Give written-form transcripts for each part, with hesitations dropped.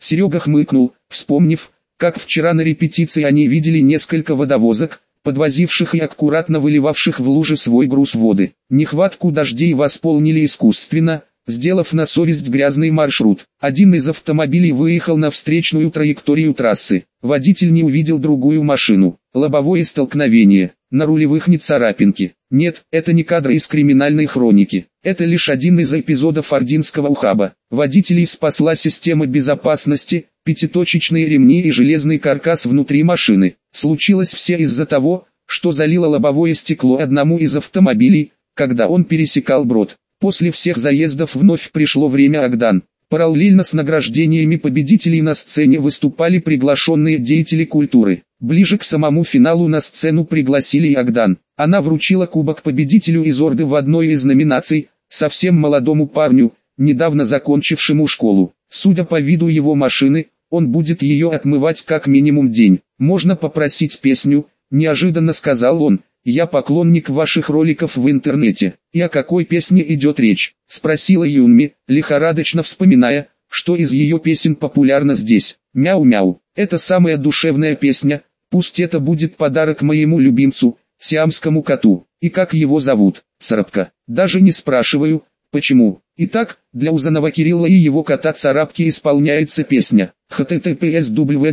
Серега хмыкнул, вспомнив, как вчера на репетиции они видели несколько водовозок, подвозивших и аккуратно выливавших в лужи свой груз воды. Нехватку дождей восполнили искусственно, сделав на совесть грязный маршрут. Один из автомобилей выехал на встречную траекторию трассы. Водитель не увидел другую машину. Лобовое столкновение. На рулевых не царапинки. Нет, это не кадры из криминальной хроники. Это лишь один из эпизодов ординского ухаба. Водителей спасла система безопасности, пятиточечные ремни и железный каркас внутри машины. Случилось все из-за того, что залило лобовое стекло одному из автомобилей, когда он пересекал брод. После всех заездов вновь пришло время Агдан. Параллельно с награждениями победителей на сцене выступали приглашенные деятели культуры. Ближе к самому финалу на сцену пригласили и Агдан. Она вручила кубок победителю из Орды в одной из номинаций, совсем молодому парню, недавно закончившему школу. Судя по виду его машины, он будет ее отмывать как минимум день. «Можно попросить песню?» – неожиданно сказал он. «Я поклонник ваших роликов в интернете». «И о какой песне идет речь?» – спросила Юнми, лихорадочно вспоминая, что из ее песен популярно здесь. «Мяу-мяу, это самая душевная песня, пусть это будет подарок моему любимцу, сиамскому коту. И как его зовут?» «Царапка». «Даже не спрашиваю, почему». Итак, для Узанова Кирилла и его кота Царапки исполняется песня https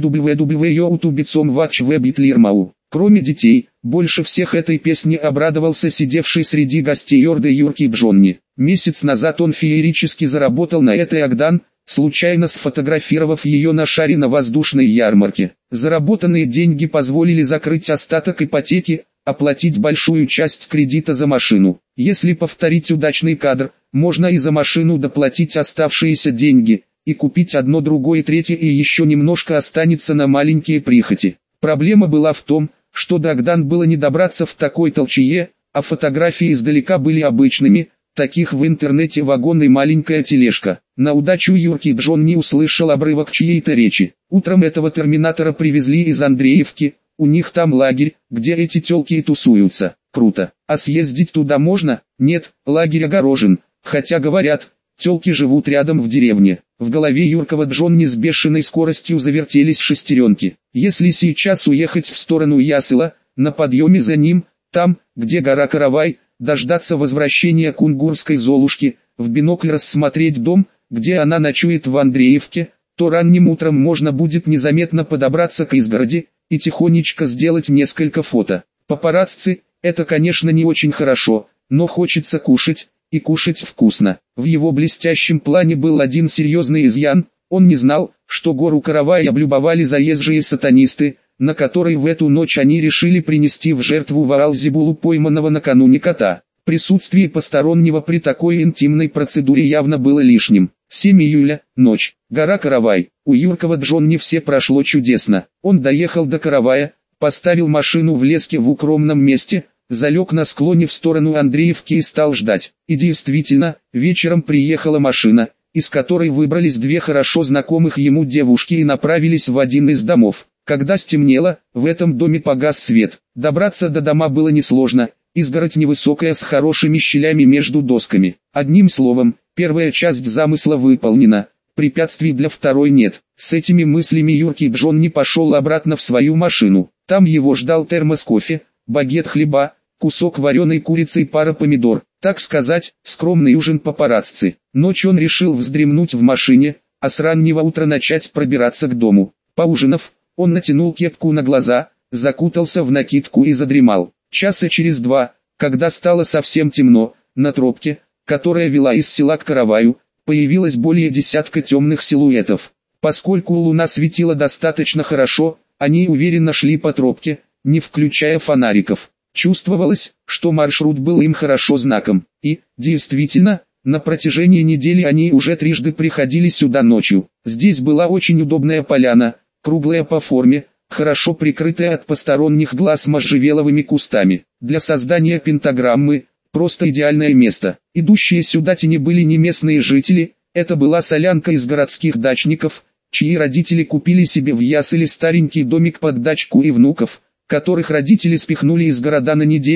www.youtube.com/watchwebitlermau. Кроме детей, больше всех этой песне обрадовался сидевший среди гостей Орды Юрки Джонни. Месяц назад он феерически заработал на этой Агдан, случайно сфотографировав ее на шаре на воздушной ярмарке. Заработанные деньги позволили закрыть остаток ипотеки, оплатить большую часть кредита за машину. Если повторить удачный кадр, можно и за машину доплатить оставшиеся деньги, и купить одно, другое, третье, и еще немножко останется на маленькие прихоти. Проблема была в том, что до Агдан было не добраться в такой толчее, а фотографии издалека были обычными, таких в интернете вагон и маленькая тележка. На удачу Юрки Джон не услышал обрывок чьей-то речи. Утром этого терминатора привезли из Андреевки, у них там лагерь, где эти тёлки и тусуются. Круто. А съездить туда можно? Нет, лагерь огорожен, хотя говорят, тёлки живут рядом в деревне. В голове Юркова Джонни с бешеной скоростью завертелись шестеренки. Если сейчас уехать в сторону Ясыла, на подъеме за ним, там, где гора Каравай, дождаться возвращения кунгурской Золушки, в бинокль рассмотреть дом, где она ночует в Андреевке, то ранним утром можно будет незаметно подобраться к изгороди и тихонечко сделать несколько фото. Папарацци – это, конечно, не очень хорошо, но хочется кушать, и кушать вкусно. В его блестящем плане был один серьезный изъян: он не знал, что гору Каравай облюбовали заезжие сатанисты, на которой в эту ночь они решили принести в жертву Ваалзибулу, пойманного накануне кота. Присутствие постороннего при такой интимной процедуре явно было лишним. 7 июля, ночь, гора Каравай. У Юркова Джонни все прошло чудесно. Он доехал до Каравая, поставил машину в леске в укромном месте, залег на склоне в сторону Андреевки и стал ждать. И действительно, вечером приехала машина, из которой выбрались две хорошо знакомых ему девушки и направились в один из домов. Когда стемнело, в этом доме погас свет. Добраться до дома было несложно, изгородь невысокая с хорошими щелями между досками. Одним словом, первая часть замысла выполнена, препятствий для второй нет. С этими мыслями Юрки Джон не пошел обратно в свою машину. Там его ждал термос кофе, багет хлеба, кусок вареной курицы и пара помидор. Так сказать, скромный ужин папарацци. Ночью он решил вздремнуть в машине, а с раннего утра начать пробираться к дому. Поужинав, он натянул кепку на глаза, закутался в накидку и задремал. Часа через два, когда стало совсем темно, на тропке, которая вела из села к Караваю, появилось более десятка темных силуэтов. Поскольку луна светила достаточно хорошо, они уверенно шли по тропке, не включая фонариков. Чувствовалось, что маршрут был им хорошо знаком. И, действительно, на протяжении недели они уже трижды приходили сюда ночью. Здесь была очень удобная поляна, круглая по форме, хорошо прикрытая от посторонних глаз можжевеловыми кустами. Для создания пентаграммы – просто идеальное место. Идущие сюда тени были не местные жители, это была солянка из городских дачников, чьи родители купили себе в Ясыле старенький домик под дачку и внуков, которых родители спихнули из города на недельку,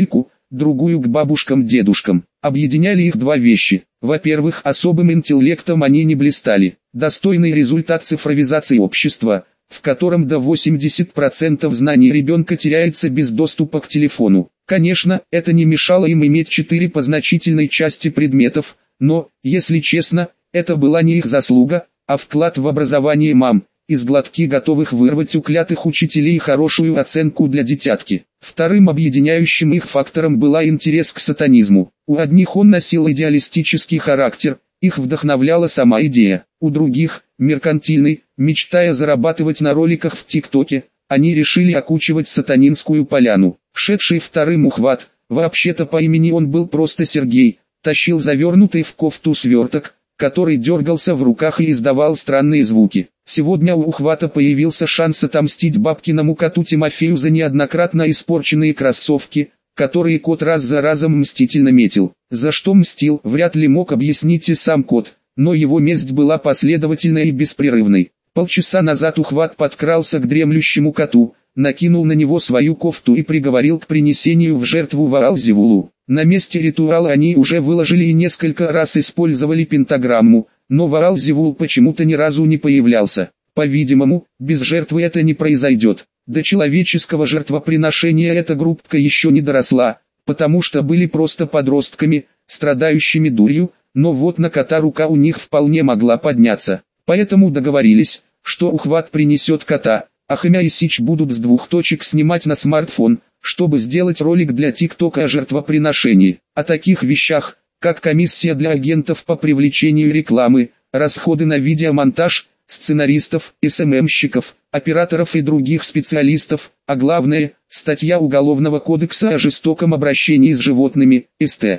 другую к бабушкам-дедушкам. Объединяли их два вещи. Во-первых, особым интеллектом они не блистали. Достойный результат цифровизации общества, в котором до 80% знаний ребенка теряется без доступа к телефону. Конечно, это не мешало им иметь 4 по значительной части предметов, но, если честно, это была не их заслуга, а вклад в образование мам, из глотки готовых вырвать у клятых учителей хорошую оценку для дитятки. Вторым объединяющим их фактором была интерес к сатанизму. У одних он носил идеалистический характер, их вдохновляла сама идея. У других, меркантильный, мечтая зарабатывать на роликах в ТикТоке, они решили окучивать сатанинскую поляну. Шедший вторым ухват, вообще-то по имени он был просто Сергей, тащил завернутый в кофту сверток, который дергался в руках и издавал странные звуки. Сегодня у ухвата появился шанс отомстить бабкиному коту Тимофею за неоднократно испорченные кроссовки, которые кот раз за разом мстительно метил. За что мстил, вряд ли мог объяснить и сам кот, но его месть была последовательной и беспрерывной. Полчаса назад ухват подкрался к дремлющему коту, накинул на него свою кофту и приговорил к принесению в жертву Ваал-Зевулу. На месте ритуала они уже выложили и несколько раз использовали пентаграмму, но Ваал-Зевул почему-то ни разу не появлялся. По-видимому, без жертвы это не произойдет. До человеческого жертвоприношения эта группка еще не доросла, потому что были просто подростками, страдающими дурью, но вот на кота рука у них вполне могла подняться. Поэтому договорились, что ухват принесет кота, а Хомя и Сич будут с 2 точек снимать на смартфон, чтобы сделать ролик для ТикТока о жертвоприношении. О таких вещах, как комиссия для агентов по привлечению рекламы, расходы на видеомонтаж, сценаристов, СММщиков, операторов и других специалистов, а главное, статья Уголовного кодекса о жестоком обращении с животными, СТ.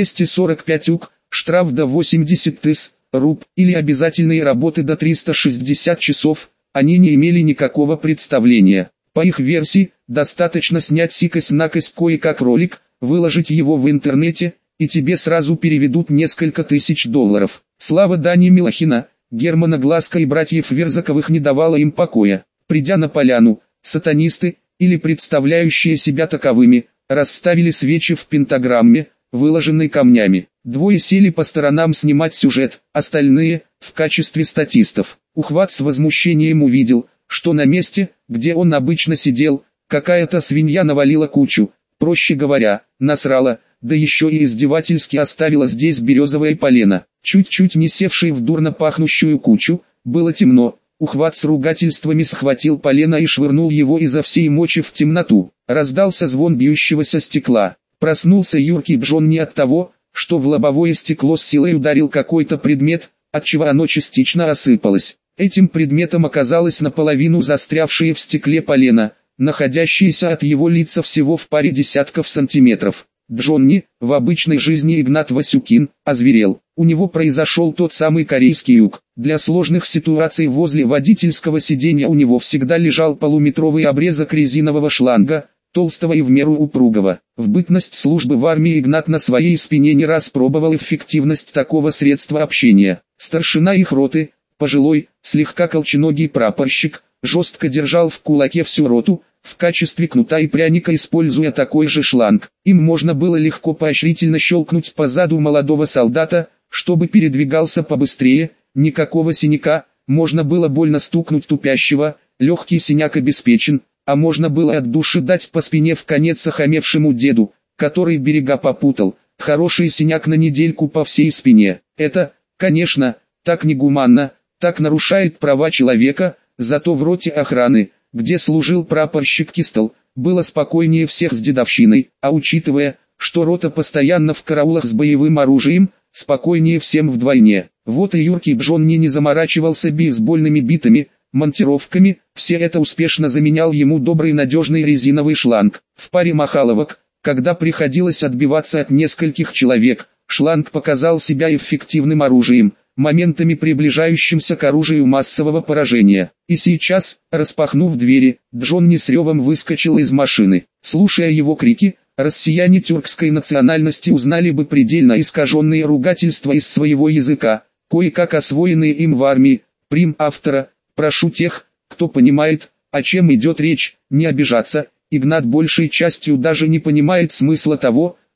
245 УК, штраф до 80 тысяч руб, или обязательные работы до 360 часов, они не имели никакого представления. По их версии, достаточно снять сикость-накость кое-как ролик, выложить его в интернете, и тебе сразу переведут несколько тысяч долларов. Слава Дани Милохина, Германа Глазка и братьев Верзаковых не давала им покоя. Придя на поляну, сатанисты, или представляющие себя таковыми, расставили свечи в пентаграмме, выложенной камнями. Двое сели по сторонам снимать сюжет, остальные – в качестве статистов. Ухват с возмущением увидел, что на месте, где он обычно сидел, какая-то свинья навалила кучу, проще говоря, насрала, да еще и издевательски оставила здесь березовое полено. Чуть-чуть не севший в дурно пахнущую кучу, было темно, ухват с ругательствами схватил полено и швырнул его изо всей мочи в темноту. Раздался звон бьющегося стекла. Проснулся юркий Джон не от того, что в лобовое стекло с силой ударил какой-то предмет, отчего оно частично осыпалось. Этим предметом оказалось наполовину застрявшее в стекле полено, находящееся от его лица всего в паре десятков сантиметров. Джонни, в обычной жизни Игнат Васюкин, озверел. У него произошел тот самый корейский юг. Для сложных ситуаций возле водительского сиденья у него всегда лежал полуметровый обрезок резинового шланга, толстого и в меру упругого. В бытность службы в армии Игнат на своей спине не раз пробовал эффективность такого средства общения. Старшина их роты, пожилой, слегка колченогий прапорщик, жестко держал в кулаке всю роту, в качестве кнута и пряника используя такой же шланг. Им можно было легко поощрительно щелкнуть по заду молодого солдата, чтобы передвигался побыстрее, никакого синяка, можно было больно стукнуть тупящего, легкий синяк обеспечен, а можно было от души дать по спине в конец охамевшему деду, который берега попутал, хороший синяк на недельку по всей спине. Это, конечно, так негуманно, так нарушает права человека, зато в роте охраны, где служил прапорщик Кистл, было спокойнее всех с дедовщиной, а учитывая, что рота постоянно в караулах с боевым оружием, спокойнее всем вдвойне. Вот и юркий Джонни не заморачивался бейсбольными битами, монтировками, все это успешно заменял ему добрый надежный резиновый шланг. В паре махаловок, когда приходилось отбиваться от нескольких человек, шланг показал себя эффективным оружием, моментами приближающимся к оружию массового поражения. И сейчас, распахнув двери, Джонни с ревом выскочил из машины. Слушая его крики, россияне тюркской национальности узнали бы предельно искаженные ругательства из своего языка, кое-как освоенные им в армии. Прим автора: прошу тех, кто понимает, о чем идет речь, не обижаться. Игнат большей частью даже не понимает смысла того,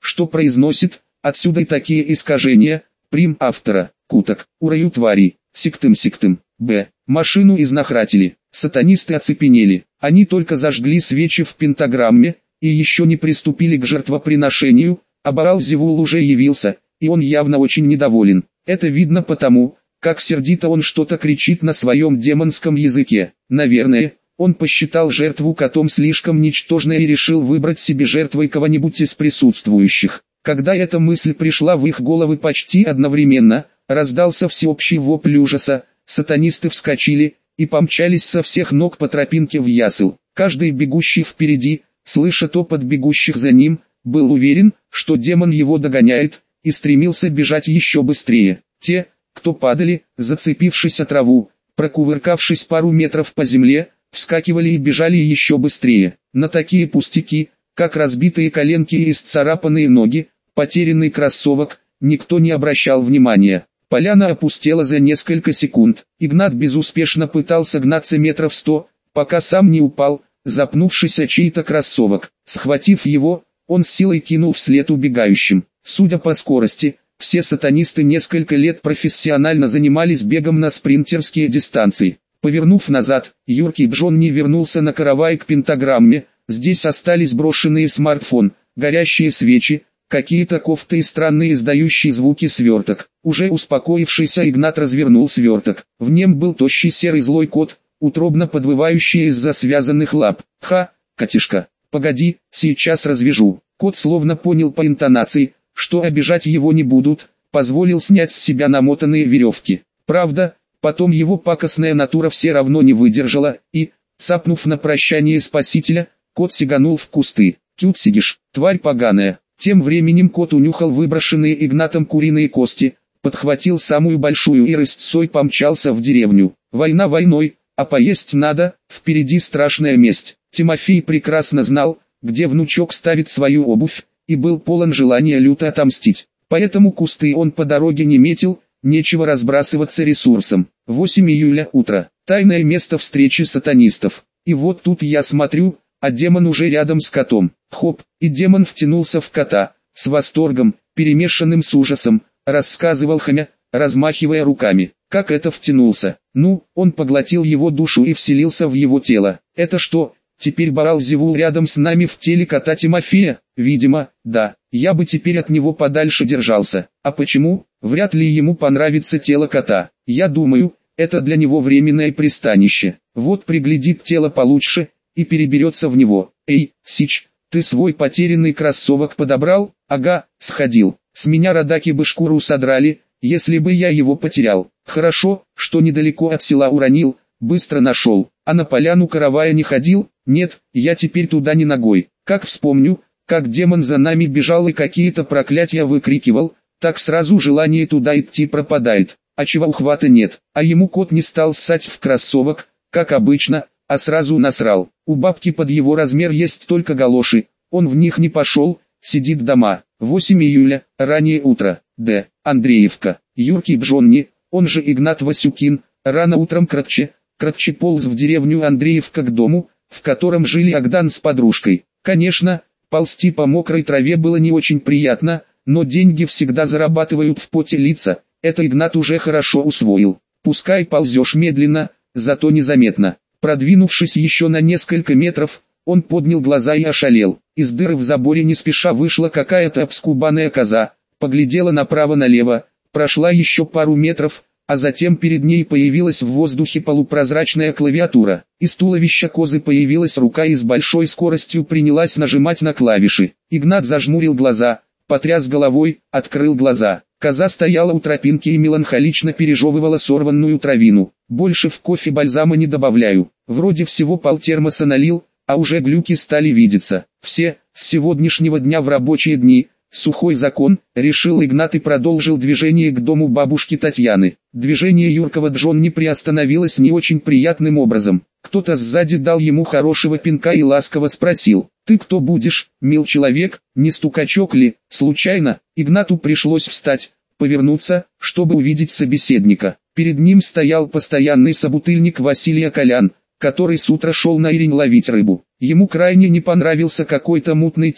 что произносит, отсюда и такие искажения, прим автора, куток, ураю твари, сектым, б. Машину изнахратили, сатанисты оцепенели, они только зажгли свечи в пентаграмме, и еще не приступили к жертвоприношению, а Баал-Зевул уже явился, и он явно очень недоволен. Это видно потому, как сердито он что-то кричит на своем демонском языке. Наверное, он посчитал жертву котом слишком ничтожной и решил выбрать себе жертвой кого-нибудь из присутствующих. Когда эта мысль пришла в их головы почти одновременно, раздался всеобщий вопль ужаса, сатанисты вскочили и помчались со всех ног по тропинке в ясел. Каждый бегущий впереди, слыша топот бегущих за ним, был уверен, что демон его догоняет, и стремился бежать еще быстрее. Те, кто падали, зацепившись о траву, прокувыркавшись пару метров по земле, вскакивали и бежали еще быстрее. На такие пустяки, как разбитые коленки и исцарапанные ноги, потерянный кроссовок, никто не обращал внимания. Поляна опустела за несколько секунд. Игнат безуспешно пытался гнаться метров 100, пока сам не упал, запнувшись о чей-то кроссовок. Схватив его, он с силой кинул вслед убегающим. Судя по скорости, все сатанисты несколько лет профессионально занимались бегом на спринтерские дистанции. Повернув назад, юркий Джонни вернулся на каравай к пентаграмме. Здесь остались брошенные смартфон, горящие свечи, какие-то кофты и странные издающие звуки сверток. Уже успокоившийся Игнат развернул сверток. В нем был тощий серый злой кот, утробно подвывающий из-за связанных лап. «Ха, котишка, погоди, сейчас развяжу». Кот словно понял по интонации, что обижать его не будут, позволил снять с себя намотанные веревки. Правда, потом его пакостная натура все равно не выдержала, и, цапнув на прощание спасителя, кот сиганул в кусты. «Кют сидишь, тварь поганая». Тем временем кот унюхал выброшенные Игнатом куриные кости, подхватил самую большую и рысцой помчался в деревню. Война войной, а поесть надо, впереди страшная месть. Тимофей прекрасно знал, где внучок ставит свою обувь, и был полон желания люто отомстить. Поэтому кусты он по дороге не метил, нечего разбрасываться ресурсом. 8 июля утро. Тайное место встречи сатанистов. И вот тут я смотрю, а демон уже рядом с котом. Хоп, и демон втянулся в кота, с восторгом, перемешанным с ужасом, рассказывал Хомя, размахивая руками. Как это втянулся? Ну, он поглотил его душу и вселился в его тело. Это что, теперь Баал-Зевул рядом с нами в теле кота Тимофея? Видимо, да. Я бы теперь от него подальше держался. А почему? Вряд ли ему понравится тело кота. Я думаю, это для него временное пристанище. Вот приглядит тело получше и переберется в него. Эй, Сич, ты свой потерянный кроссовок подобрал? Ага, сходил. С меня родаки бы шкуру содрали, если бы я его потерял. Хорошо, что недалеко от села уронил, быстро нашел. А на поляну каравая не ходил? Нет, я теперь туда не ногой. Как вспомню, как демон за нами бежал и какие-то проклятия выкрикивал, так сразу желание туда идти пропадает. А чего ухвата нет, а ему кот не стал ссать в кроссовок, как обычно, а сразу насрал. У бабки под его размер есть только галоши, он в них не пошел, сидит дома. 8 июля, раннее утро, Д. Андреевка, юркий Джонни, он же Игнат Васюкин, рано утром кратче полз в деревню Андреевка к дому, в котором жили Агдан с подружкой. Конечно, ползти по мокрой траве было не очень приятно, но деньги всегда зарабатывают в поте лица, это Игнат уже хорошо усвоил. Пускай ползешь медленно, зато незаметно. Продвинувшись еще на несколько метров, он поднял глаза и ошалел. Из дыры в заборе не спеша вышла какая-то обскубанная коза, поглядела направо-налево, прошла еще пару метров, а затем перед ней появилась в воздухе полупрозрачная клавиатура. Из туловища козы появилась рука и с большой скоростью принялась нажимать на клавиши. Игнат зажмурил глаза, потряс головой, открыл глаза. Коза стояла у тропинки и меланхолично пережевывала сорванную травину. Больше в кофе бальзама не добавляю. Вроде всего полтермоса налил, а уже глюки стали видеться. Все, с сегодняшнего дня в рабочие дни, сухой закон, решил Игнат и продолжил движение к дому бабушки Татьяны. Движение юркого Джонни приостановилось не очень приятным образом. Кто-то сзади дал ему хорошего пинка и ласково спросил: «Ты кто будешь, мил человек, не стукачок ли?» Случайно, Игнату пришлось встать, повернуться, чтобы увидеть собеседника. Перед ним стоял постоянный собутыльник Василия Колян, который с утра шел на Ирень ловить рыбу. Ему крайне не понравился какой-то мутный тип,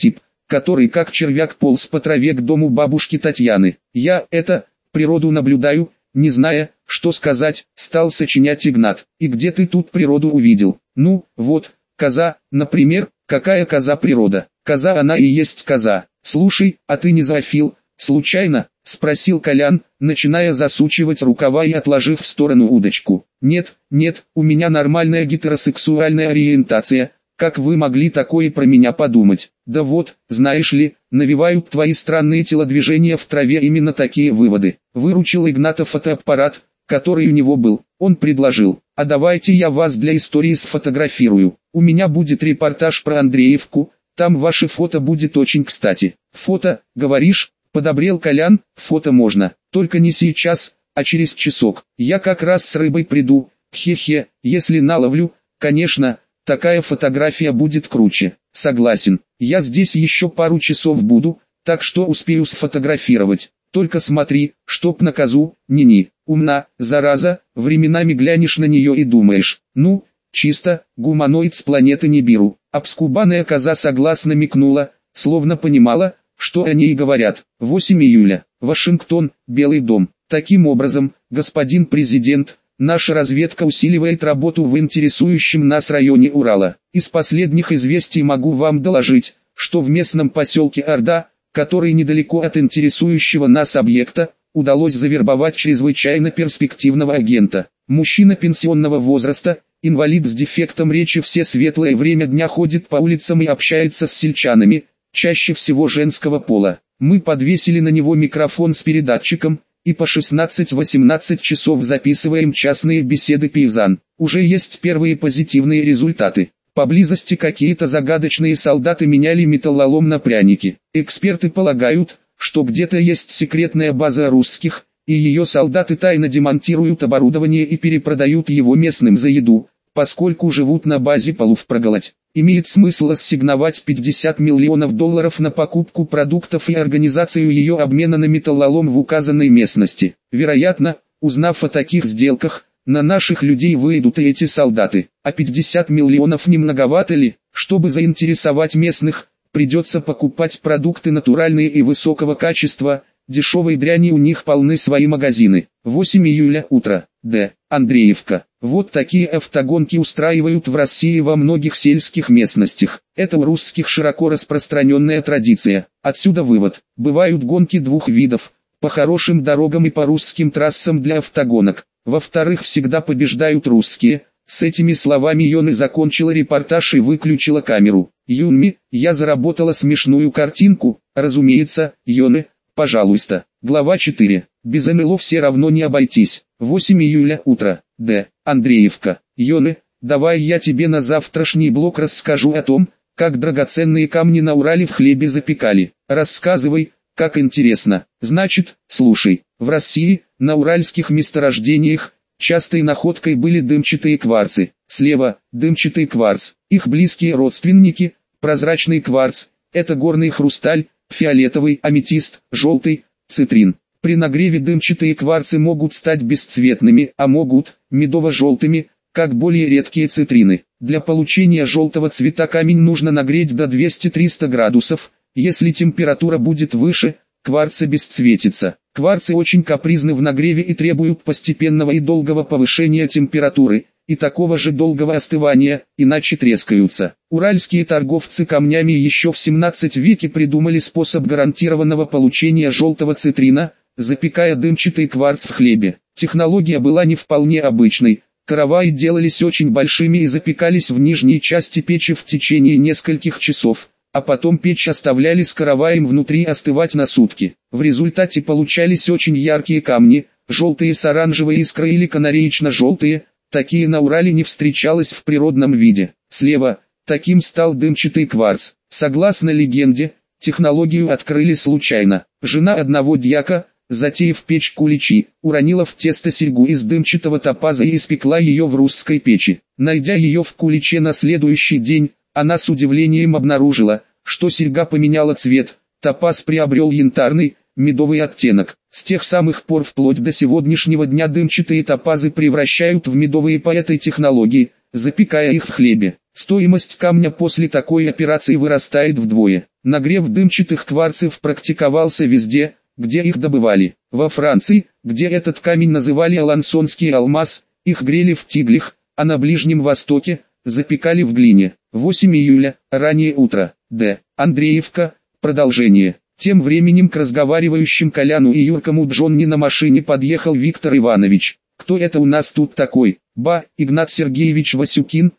который как червяк полз по траве к дому бабушки Татьяны. Природу наблюдаю, не зная, что сказать, стал сочинять Игнат. И где ты тут природу увидел? Ну, вот, коза, например. Какая коза природа? Коза она и есть коза. Слушай, а ты не зоофил, случайно? Спросил Колян, начиная засучивать рукава и отложив в сторону удочку. Нет, у меня нормальная гетеросексуальная ориентация. Как вы могли такое про меня подумать? Да вот, знаешь ли, навевают твои странные телодвижения в траве именно такие выводы. Выручил Игната фотоаппарат, который у него был. Он предложил: а давайте я вас для истории сфотографирую. У меня будет репортаж про Андреевку, там ваше фото будет очень кстати. Фото, говоришь? Подобрел Колян. Фото можно, только не сейчас, а через часок. Я как раз с рыбой приду, хе-хе, если наловлю, конечно, такая фотография будет круче. Согласен, я здесь еще пару часов буду, так что успею сфотографировать. Только смотри, чтоб на козу, ни-ни, умна, зараза, временами глянешь на нее и думаешь, ну, чисто, гуманоид с планеты Нибиру. Обскубанная коза согласно микнула, словно понимала, что о ней говорят. 8 июля. Вашингтон, Белый дом. Таким образом, господин президент, наша разведка усиливает работу в интересующем нас районе Урала. Из последних известий могу вам доложить, что в местном поселке Орда, который недалеко от интересующего нас объекта, удалось завербовать чрезвычайно перспективного агента. Мужчина пенсионного возраста, инвалид с дефектом речи, все светлое время дня ходит по улицам и общается с сельчанами, чаще всего женского пола. Мы подвесили на него микрофон с передатчиком, и по 16-18 часов записываем частные беседы пейзан. Уже есть первые позитивные результаты. Поблизости какие-то загадочные солдаты меняли металлолом на пряники. Эксперты полагают, что где-то есть секретная база русских, и ее солдаты тайно демонтируют оборудование и перепродают его местным за еду, поскольку живут на базе полувпроголодь. Имеет смысл ассигновать $50 миллионов на покупку продуктов и организацию ее обмена на металлолом в указанной местности. Вероятно, узнав о таких сделках, на наших людей выйдут и эти солдаты. А 50 миллионов не многовато ли? Чтобы заинтересовать местных, придется покупать продукты натуральные и высокого качества, дешевой дряни у них полны свои магазины. 8 июля, утро. Д. Андреевка. Вот такие автогонки устраивают в России во многих сельских местностях. Это у русских широко распространенная традиция. Отсюда вывод. Бывают гонки двух видов: по хорошим дорогам и по русским трассам для автогонок. Во-вторых, всегда побеждают русские. С этими словами Йоны закончила репортаж и выключила камеру. Юнми, я заработала смешную картинку, разумеется, Йоны, пожалуйста. Глава 4. Без НЛО все равно не обойтись. 8 июля, утро. Д. Андреевка. Йоны, давай я тебе на завтрашний блок расскажу о том, как драгоценные камни на Урале в хлебе запекали. Рассказывай, как интересно. Значит, слушай. В России, на уральских месторождениях, частой находкой были дымчатые кварцы. Слева – дымчатый кварц. Их близкие родственники – прозрачный кварц. Это горный хрусталь, фиолетовый аметист, желтый цитрин. При нагреве дымчатые кварцы могут стать бесцветными, а могут медово-желтыми, как более редкие цитрины. Для получения желтого цвета камень нужно нагреть до 200-300 градусов. Если температура будет выше, кварц обесцветится. Кварцы очень капризны в нагреве и требуют постепенного и долгого повышения температуры, и такого же долгого остывания, иначе трескаются. Уральские торговцы камнями еще в 17 веке придумали способ гарантированного получения желтого цитрина, запекая дымчатый кварц в хлебе. Технология была не вполне обычной. Караваи делались очень большими и запекались в нижней части печи в течение нескольких часов, а потом печь оставляли с караваем внутри остывать на сутки. В результате получались очень яркие камни, желтые с оранжевой искрой или канареечно-желтые. Такие на Урале не встречалось в природном виде. Слева, таким стал дымчатый кварц. Согласно легенде, технологию открыли случайно. Жена одного дьяка, затеяв печь куличи, уронила в тесто серьгу из дымчатого топаза и испекла ее в русской печи. Найдя ее в куличе на следующий день, она с удивлением обнаружила, что серьга поменяла цвет, топаз приобрел янтарный, медовый оттенок. С тех самых пор вплоть до сегодняшнего дня дымчатые топазы превращают в медовые по этой технологии, запекая их в хлебе. Стоимость камня после такой операции вырастает вдвое. Нагрев дымчатых кварцев практиковался везде, где их добывали. Во Франции, где этот камень называли алансонский алмаз, их грели в тиглях, а на Ближнем Востоке запекали в глине. 8 июля, раннее утро. Д. Андреевка. Продолжение. Тем временем к разговаривающим Коляну и Юркому Джонни на машине подъехал Виктор Иванович. «Кто это у нас тут такой?» «Ба, Игнат Сергеевич Васюкин,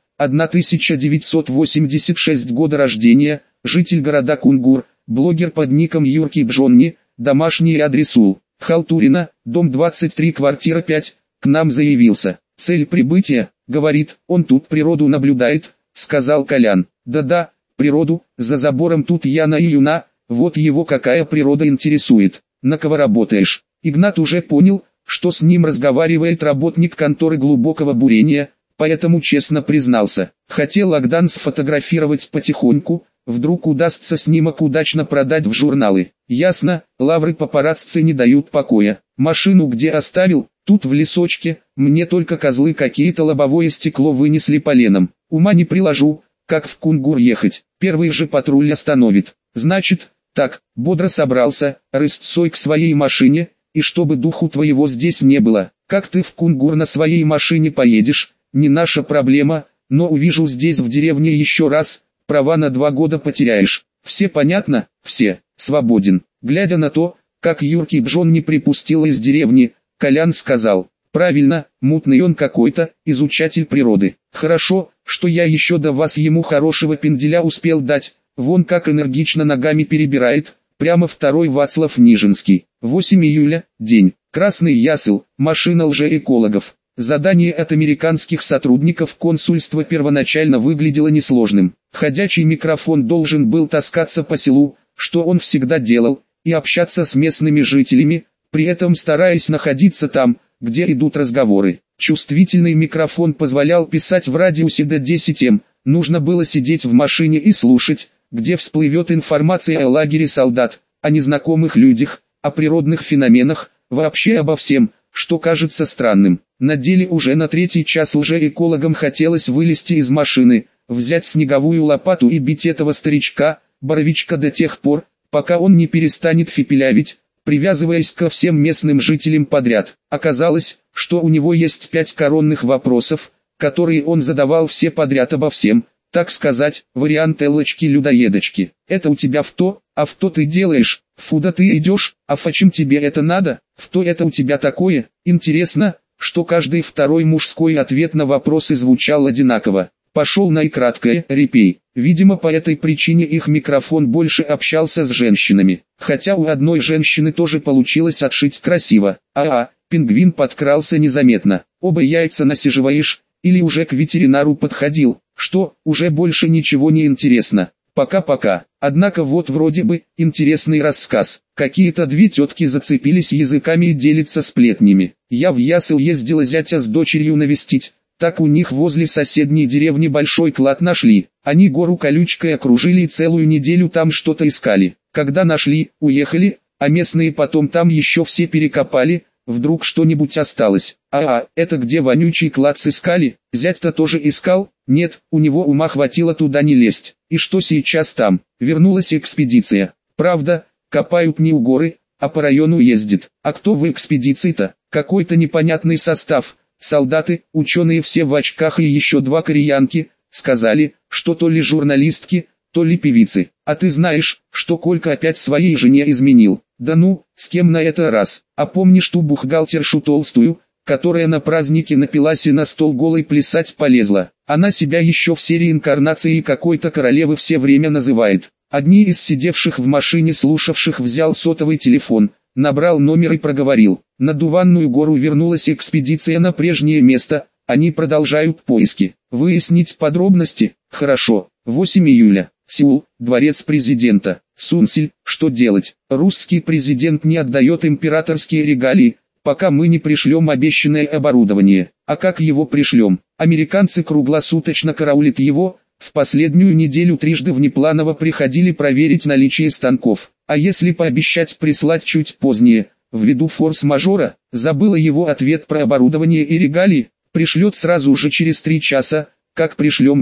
1986 года рождения, житель города Кунгур, блогер под ником Юркий Джонни, домашний адрес Ул. Халтурина, дом 23, квартира 5, к нам заявился. Цель прибытия, говорит, он тут природу наблюдает», сказал Колян. «Да-да, природу, за забором тут Яна и Юна, вот его какая природа интересует. На кого работаешь?» Игнат уже понял, что с ним разговаривает работник конторы глубокого бурения, поэтому честно признался. Хотел Агдан сфотографировать потихоньку, вдруг удастся снимок удачно продать в журналы. Ясно, лавры папарацци не дают покоя. Машину где оставил? Тут в лесочке, мне только козлы какие-то лобовое стекло вынесли поленом. Ума не приложу, как в Кунгур ехать, первый же патруль остановит. Значит, так, бодро собрался, рысцой к своей машине, и чтобы духу твоего здесь не было. Как ты в Кунгур на своей машине поедешь, не наша проблема, но увижу здесь в деревне еще раз, права на 2 года потеряешь. Все понятно? Все. Свободен. Глядя на то, как Юркий Джон не припустил из деревни, Колян сказал: «Правильно, мутный он какой-то, изучатель природы. Хорошо, что я еще до вас ему хорошего пенделя успел дать, вон как энергично ногами перебирает, прямо второй Вацлав Нижинский». 8 июля, день. Красный ясел, машина лжеэкологов. Задание от американских сотрудников консульства первоначально выглядело несложным. Ходячий микрофон должен был таскаться по селу, что он всегда делал, и общаться с местными жителями, при этом стараясь находиться там, где идут разговоры. Чувствительный микрофон позволял писать в радиусе до 10 м, нужно было сидеть в машине и слушать, где всплывет информация о лагере солдат, о незнакомых людях, о природных феноменах, вообще обо всем, что кажется странным. На деле уже на 3-й час лжеэкологам хотелось вылезти из машины, взять снеговую лопату и бить этого старичка, Боровичка, до тех пор, пока он не перестанет фипелявить, привязываясь ко всем местным жителям подряд. Оказалось, что у него есть 5 коронных вопросов, которые он задавал все подряд обо всем, так сказать, вариант Эллочки-людоедочки. «Это у тебя вто? А вто ты делаешь? Фуда ты идешь? А фачем тебе это надо? Вто это у тебя такое?» Интересно, что каждый второй мужской ответ на вопросы звучал одинаково. Пошел на и краткое, репей. Видимо, по этой причине их микрофон больше общался с женщинами. Хотя у одной женщины тоже получилось отшить красиво. Пингвин подкрался незаметно. «Оба яйца насиживаешь? Или уже к ветеринару подходил? Что, уже больше ничего не интересно? Пока-пока». Однако вот вроде бы интересный рассказ. Какие-то 2 тетки зацепились языками и делятся сплетнями. Я в Ясел ездила зятя с дочерью навестить. Так у них возле соседней деревни большой клад нашли. Они гору колючкой окружили и целую неделю там что-то искали. Когда нашли, уехали, а местные потом там еще все перекопали, вдруг что-нибудь осталось. Это где вонючий клад сыскали? Зять-то тоже искал? Нет, у него ума хватило туда не лезть. И что сейчас там? Вернулась экспедиция. Правда, копают не у горы, а по району ездит. А кто в экспедиции-то? Какой-то непонятный состав. Солдаты, ученые все в очках и еще 2 кореянки, сказали, что то ли журналистки, то ли певицы. А ты знаешь, что Колька опять своей жене изменил? Да ну, с кем на это раз? А помнишь ту бухгалтершу толстую, которая на празднике напилась и на стол голой плясать полезла? Она себя еще в серии инкарнации какой-то королевы все время называет. Одни из сидевших в машине слушавших взял сотовый телефон, набрал номер и проговорил: «На Дуванную гору вернулась экспедиция на прежнее место, они продолжают поиски. Выяснить подробности?» «Хорошо». 8 июля. Сеул, дворец президента. Сунсиль, что делать? Русский президент не отдает императорские регалии, пока мы не пришлем обещанное оборудование. А как его пришлем? Американцы круглосуточно караулят его, в последнюю неделю трижды внепланово приходили проверить наличие станков. А если пообещать прислать чуть позднее, ввиду форс-мажора? Забыла его ответ про оборудование и регалии. Пришлет сразу же через 3 часа, как пришлем мы.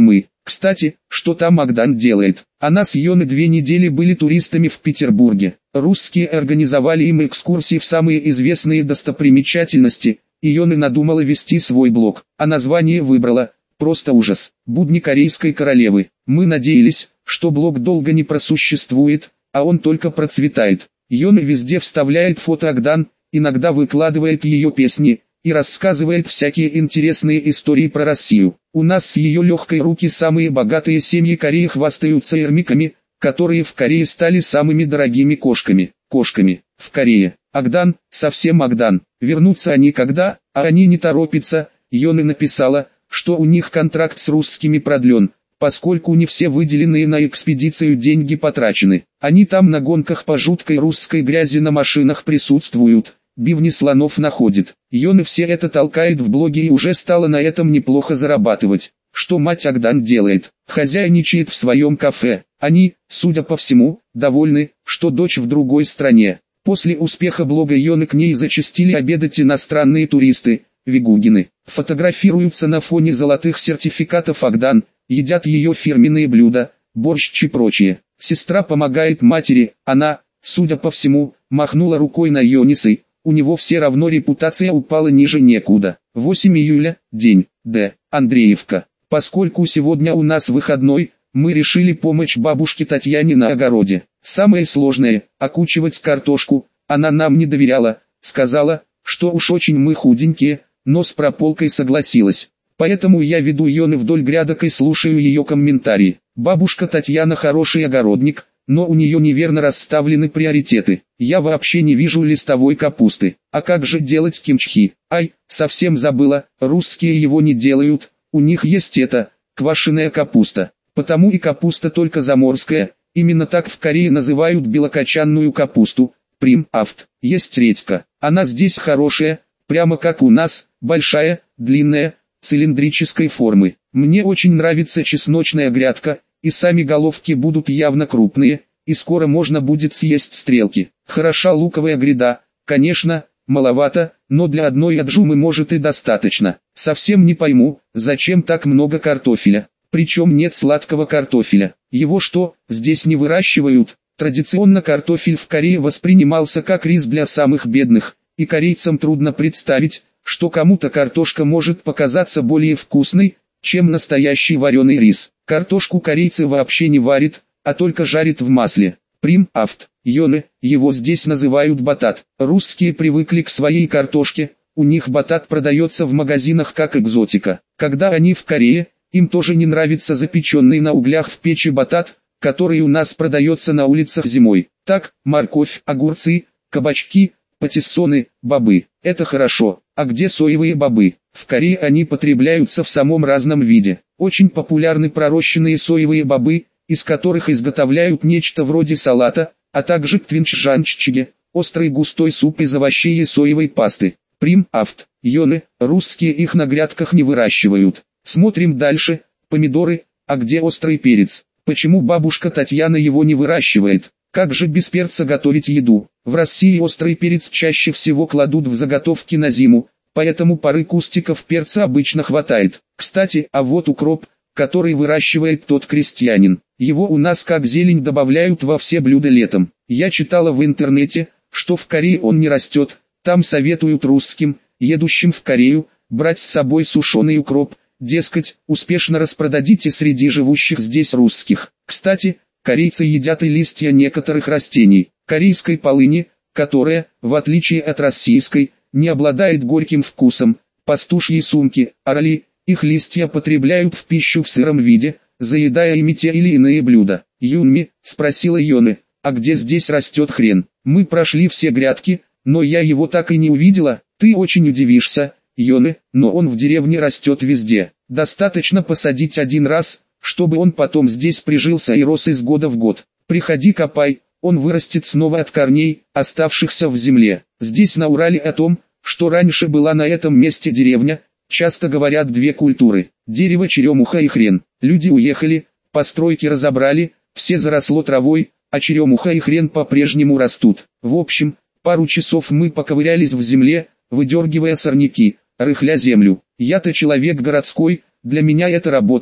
Кстати, что там Агдан делает? Она с Йоны 2 недели были туристами в Петербурге. Русские организовали им экскурсии в самые известные достопримечательности, и Йоны надумала вести свой блог, а название выбрала «Просто ужас. Будни корейской королевы». Мы надеялись, что блог долго не просуществует, а он только процветает. Йона везде вставляет фото Агдан, иногда выкладывает ее песни и рассказывает всякие интересные истории про Россию. У нас с ее легкой руки самые богатые семьи Кореи хвастаются эрмиками, которые в Корее стали самыми дорогими кошками. В Корее. Агдан, совсем Агдан. Вернутся они когда, а они не торопятся. Йона написала, что у них контракт с русскими продлен, поскольку не все выделенные на экспедицию деньги потрачены. Они там на гонках по жуткой русской грязи на машинах присутствуют, бивни слонов находит. Йона все это толкает в блоге и уже стала на этом неплохо зарабатывать. Что мать Агдан делает? Хозяйничает в своем кафе. Они, судя по всему, довольны, что дочь в другой стране. После успеха блога Йоны к ней зачастили обедать иностранные туристы, вигугины. Фотографируются на фоне золотых сертификатов Агдан, едят ее фирменные блюда, борщ и прочее. Сестра помогает матери, она, судя по всему, махнула рукой на Йонисы. У него все равно репутация упала ниже некуда. 8 июля, день, Д. Андреевка. Поскольку сегодня у нас выходной, мы решили помочь бабушке Татьяне на огороде. Самое сложное – окучивать картошку. Она нам не доверяла, сказала, что уж очень мы худенькие, но с прополкой согласилась. Поэтому я веду Йоны вдоль грядок и слушаю ее комментарии. Бабушка Татьяна хороший огородник, но у нее неверно расставлены приоритеты. Я вообще не вижу листовой капусты. А как же делать кимчхи? Ай, совсем забыла, русские его не делают, у них есть квашеная капуста. Потому и капуста только заморская, именно так в Корее называют белокочанную капусту. Есть редька, она здесь хорошая, прямо как у нас, большая, длинная, цилиндрической формы. Мне очень нравится чесночная грядка, и сами головки будут явно крупные, и скоро можно будет съесть стрелки. Хороша луковая гряда, конечно, маловато, но для одной аджумы может и достаточно. Совсем не пойму, зачем так много картофеля. Причем нет сладкого картофеля. Его что, здесь не выращивают? Традиционно картофель в Корее воспринимался как рис для самых бедных, и корейцам трудно представить, что кому-то картошка может показаться более вкусной, чем настоящий вареный рис. Картошку корейцы вообще не варят, а только жарят в масле. Йоны, его здесь называют батат. Русские привыкли к своей картошке, у них батат продается в магазинах как экзотика. Когда они в Корее, им тоже не нравится запеченный на углях в печи батат, который у нас продается на улицах зимой. Так, морковь, огурцы, кабачки, патиссоны, бобы. Это хорошо. А где соевые бобы? В Корее они потребляются в самом разном виде. Очень популярны пророщенные соевые бобы, из которых изготовляют нечто вроде салата, а также ктвинчжанччиге, острый густой суп из овощей и соевой пасты. Йоны, русские их на грядках не выращивают. Смотрим дальше. Помидоры, а где острый перец? Почему бабушка Татьяна его не выращивает? Как же без перца готовить еду? В России острый перец чаще всего кладут в заготовки на зиму, поэтому пары кустиков перца обычно хватает. Кстати, а вот укроп, который выращивает тот крестьянин. Его у нас как зелень добавляют во все блюда летом. Я читала в интернете, что в Корее он не растет. Там советуют русским, едущим в Корею, брать с собой сушеный укроп. Дескать, успешно распродадите среди живущих здесь русских. Кстати, корейцы едят и листья некоторых растений. Корейской полыни, которая, в отличие от российской, не обладает горьким вкусом. Пастушьи сумки, орли, их листья потребляют в пищу в сыром виде, заедая ими те или иные блюда. Юнми, спросила Йоны, а где здесь растет хрен? Мы прошли все грядки, но я его так и не увидела. Ты очень удивишься, Йоны, но он в деревне растет везде. Достаточно посадить один раз, чтобы он потом здесь прижился и рос из года в год. Приходи копай, он вырастет снова от корней, оставшихся в земле. Здесь на Урале о том, что раньше была на этом месте деревня, часто говорят две культуры. Дерево, черемуха и хрен. Люди уехали, постройки разобрали, все заросло травой, а черемуха и хрен по-прежнему растут. В общем, пару часов мы поковырялись в земле, выдергивая сорняки, рыхля землю. Я-то человек городской, для меня это работа,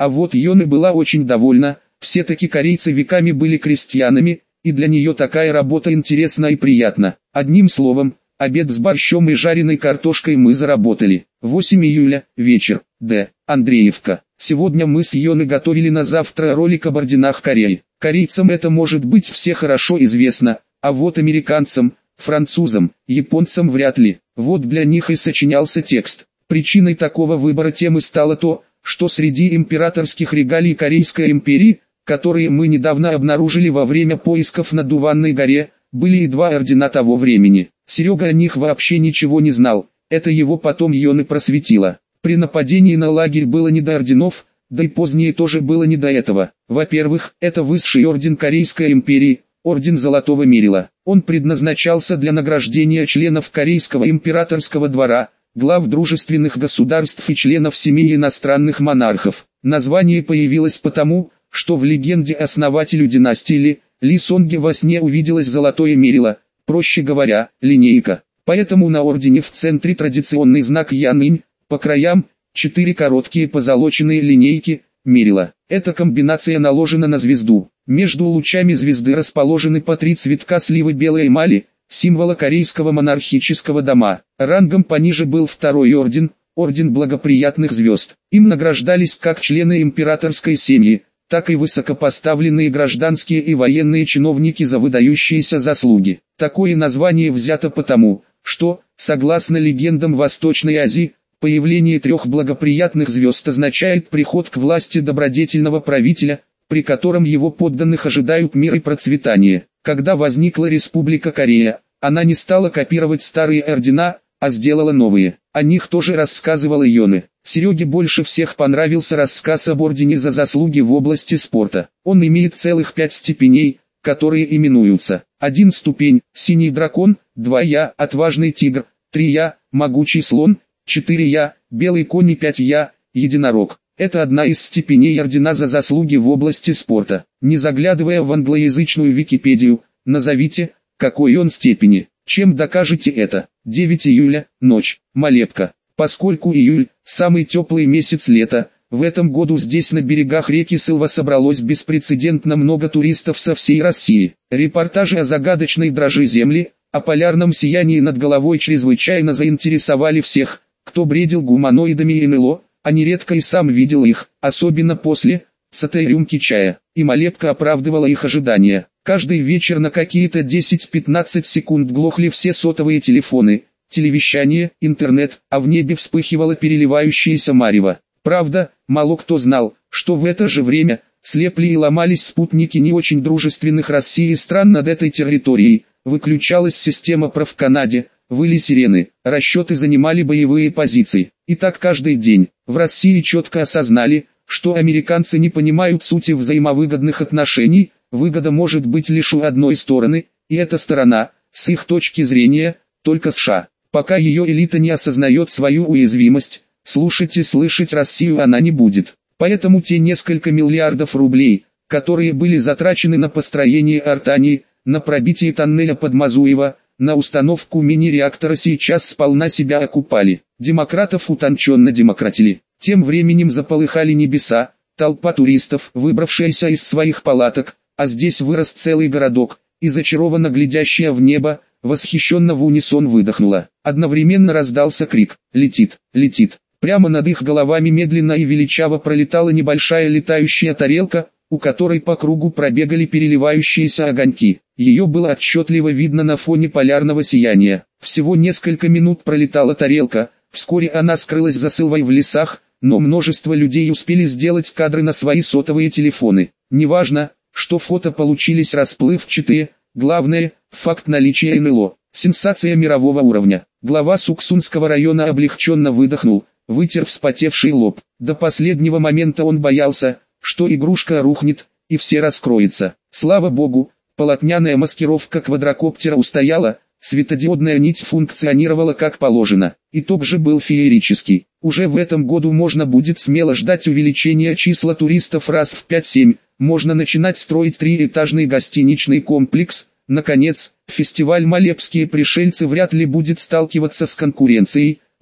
А вот Йоне была очень довольна, все-таки корейцы веками были крестьянами, и для нее такая работа интересна и приятна. Одним словом, обед с борщом и жареной картошкой мы заработали. 8 июля, вечер, Д. Андреевка. Сегодня мы с Йоной готовили на завтра ролик об орденах Кореи. Корейцам это может быть все хорошо известно, а вот американцам, французам, японцам вряд ли. Вот для них и сочинялся текст. Причиной такого выбора темы стало то, что среди императорских регалий Корейской империи, которые мы недавно обнаружили во время поисков на Дуванной горе, были и два ордена того времени. Серега о них вообще ничего не знал, это его потом Йоны просветило. При нападении на лагерь было не до орденов, да и позднее тоже было не до этого. Во-первых, это высший орден Корейской империи, орден Золотого Мерила. Он предназначался для награждения членов Корейского императорского двора, глав дружественных государств и членов семей иностранных монархов. Название появилось потому, что в легенде основателю династии Ли Сонге во сне увиделось золотое мерило, проще говоря, линейка. Поэтому на ордене в центре традиционный знак Янынь, по краям 4 короткие позолоченные линейки, мерила. Эта комбинация наложена на звезду. Между лучами звезды расположены по 3 цветка сливы белой эмали, символа корейского монархического дома. Рангом пониже был второй орден, орден благоприятных звезд. Им награждались как члены императорской семьи, так и высокопоставленные гражданские и военные чиновники за выдающиеся заслуги. Такое название взято потому, что, согласно легендам Восточной Азии, появление 3 благоприятных звезд означает приход к власти добродетельного правителя, при котором его подданных ожидают мир и процветание. Когда возникла Республика Корея, она не стала копировать старые ордена, а сделала новые. О них тоже рассказывала Йоне. Сереге больше всех понравился рассказ об ордене за заслуги в области спорта. Он имеет целых 5 степеней, которые именуются: 1 ступень – синий дракон, 2 я – отважный тигр, 3 я – могучий слон, 4 я – белый конь и 5 я – единорог. Это одна из степеней ордена за заслуги в области спорта. Не заглядывая в англоязычную Википедию, назовите, какой он степени. Чем докажете это? 9 июля, ночь, Молебка. Поскольку июль – самый теплый месяц лета, в этом году здесь на берегах реки Сылва собралось беспрецедентно много туристов со всей России. Репортажи о загадочной дрожи Земли, о полярном сиянии над головой чрезвычайно заинтересовали всех, кто бредил гуманоидами и НЛО, а нередко и сам видел их, особенно после 100-й рюмки чая, и Молебка оправдывала их ожидания. Каждый вечер на какие-то 10-15 секунд глохли все сотовые телефоны, телевещание, интернет, а в небе вспыхивало переливающееся марево. Правда, мало кто знал, что в это же время слепли и ломались спутники не очень дружественных России стран над этой территорией, выключалась система ПРО в Канаде, выли сирены, расчеты занимали боевые позиции. И так каждый день. В России четко осознали, что американцы не понимают сути взаимовыгодных отношений, выгода может быть лишь у одной стороны, и эта сторона, с их точки зрения, только США. Пока ее элита не осознает свою уязвимость, слушать и слышать Россию она не будет. Поэтому те несколько миллиардов рублей, которые были затрачены на построение Артании, на пробитие тоннеля под Мазуево, на установку мини-реактора сейчас сполна себя окупали. Демократов утонченно демократили. Тем временем заполыхали небеса, толпа туристов, выбравшаяся из своих палаток, а здесь вырос целый городок, и зачарованно глядящая в небо, восхищенно в унисон выдохнула. Одновременно раздался крик: «Летит, летит!». Прямо над их головами медленно и величаво пролетала небольшая летающая тарелка, у которой по кругу пробегали переливающиеся огоньки. Ее было отчетливо видно на фоне полярного сияния. Всего несколько минут пролетала тарелка, вскоре она скрылась за Сылвой в лесах, но множество людей успели сделать кадры на свои сотовые телефоны. Неважно, что фото получились расплывчатые, главное – факт наличия НЛО. Сенсация мирового уровня. Глава Суксунского района облегченно выдохнул, вытер вспотевший лоб. До последнего момента он боялся, что игрушка рухнет, и все раскроется. Слава богу, полотняная маскировка квадрокоптера устояла, светодиодная нить функционировала как положено. Итог же был феерический. Уже в этом году можно будет смело ждать увеличения числа туристов раз в 5-7, можно начинать строить 3-этажный гостиничный комплекс. Наконец, фестиваль «Молебские пришельцы» вряд ли будет сталкиваться с конкуренцией,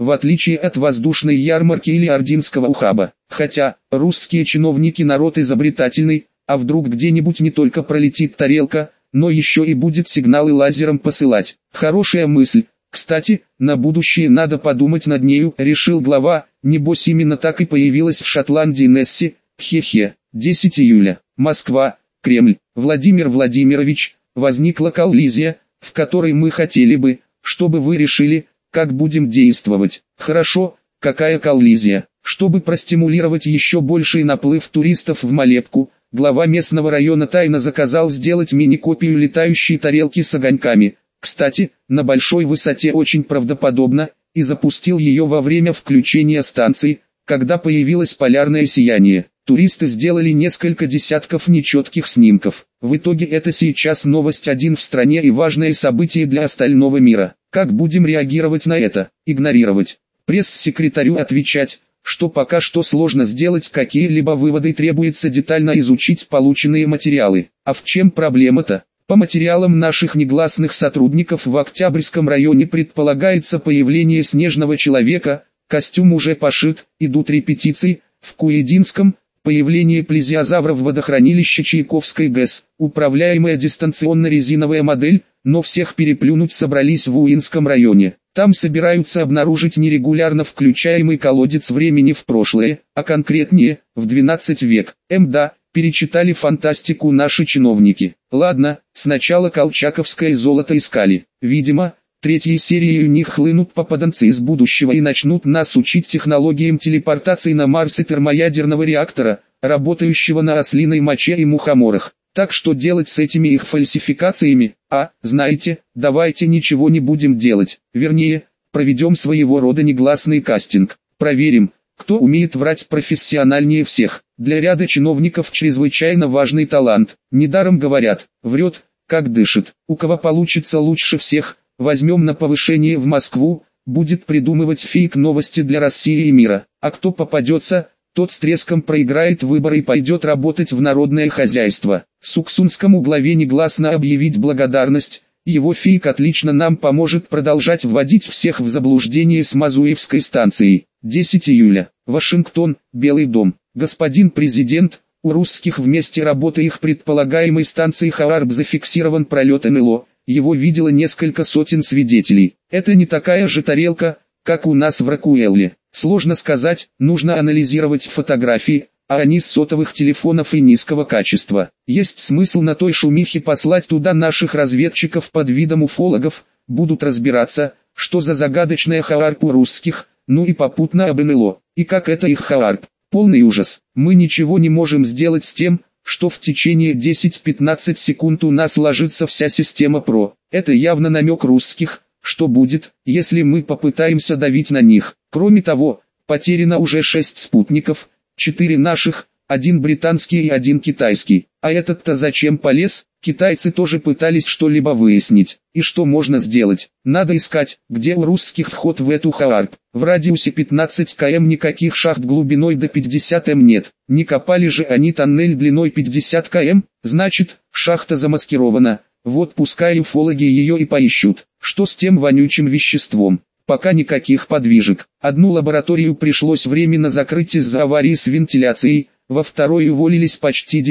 в отличие от воздушной ярмарки или ординского ухаба. Хотя, русские чиновники народ изобретательный, а вдруг где-нибудь не только пролетит тарелка, но еще и будет сигналы лазером посылать. Хорошая мысль. Кстати, на будущее надо подумать над нею, решил глава, небось именно так и появилась в Шотландии Несси, хе-хе. 10 июля. Москва, Кремль. Владимир Владимирович, возникла коллизия, в которой мы хотели бы, чтобы вы решили, как будем действовать. Хорошо, какая коллизия? Чтобы простимулировать еще больший наплыв туристов в Малепку, глава местного района тайно заказал сделать мини-копию летающей тарелки с огоньками. Кстати, на большой высоте очень правдоподобно, и запустил ее во время включения станции, когда появилось полярное сияние. Туристы сделали несколько десятков нечетких снимков. В итоге это сейчас новость 1 в стране и важное событие для остального мира. Как будем реагировать на это? Игнорировать? Пресс-секретарю отвечать, что пока что сложно сделать какие-либо выводы, требуется детально изучить полученные материалы. А в чем проблема-то? По материалам наших негласных сотрудников в Октябрьском районе предполагается появление снежного человека, костюм уже пошит, идут репетиции, в Куединском, появление плезиозавра в водохранилище Чайковской ГЭС, управляемая дистанционно резиновая модель, но всех переплюнуть собрались в Уинском районе. Там собираются обнаружить нерегулярно включаемый колодец времени в прошлое, а конкретнее, в 12 век. Да, перечитали фантастику наши чиновники. Ладно, сначала колчаковское золото искали. Видимо, третьей серией у них хлынут попаданцы из будущего и начнут нас учить технологиям телепортации на Марс и термоядерного реактора, работающего на ослиной моче и мухоморах. Так что делать с этими их фальсификациями? Знаете, давайте ничего не будем делать. Вернее, проведем своего рода негласный кастинг. Проверим, кто умеет врать профессиональнее всех. Для ряда чиновников чрезвычайно важный талант. Недаром говорят, врет, как дышит. У кого получится лучше всех, возьмем на повышение в Москву, будет придумывать фейк-новости для России и мира. А кто попадется, тот с треском проиграет выборы и пойдет работать в народное хозяйство. Суксунскому главе негласно объявить благодарность, его фейк отлично нам поможет продолжать вводить всех в заблуждение с Мазуевской станцией. 10 июля. Вашингтон, Белый дом. Господин президент, у русских в месте работы их предполагаемой станции Хаарб зафиксирован пролет НЛО, его видело несколько сотен свидетелей. Это не такая же тарелка, как у нас в Ракуэлле. Сложно сказать, нужно анализировать фотографии, а они с сотовых телефонов и низкого качества. Есть смысл на той шумихе послать туда наших разведчиков под видом уфологов, будут разбираться, что за загадочная Хаарб у русских, ну и попутно об НЛО. И как это их Хаарб? Полный ужас. Мы ничего не можем сделать с тем, что в течение 10-15 секунд у нас ложится вся система ПРО. Это явно намек русских, что будет, если мы попытаемся давить на них. Кроме того, потеряно уже 6 спутников, 4 наших, 1 британский и 1 китайский. А этот-то зачем полез? Китайцы тоже пытались что-либо выяснить. И что можно сделать? Надо искать, где у русских вход в эту Хаарб. В радиусе 15 км никаких шахт глубиной до 50 м нет. Не копали же они тоннель длиной 50 км, значит, шахта замаскирована. Вот пускай уфологи ее и поищут. Что с тем вонючим веществом? Пока никаких подвижек. Одну лабораторию пришлось временно закрыть из-за аварии с вентиляцией, во второй уволились почти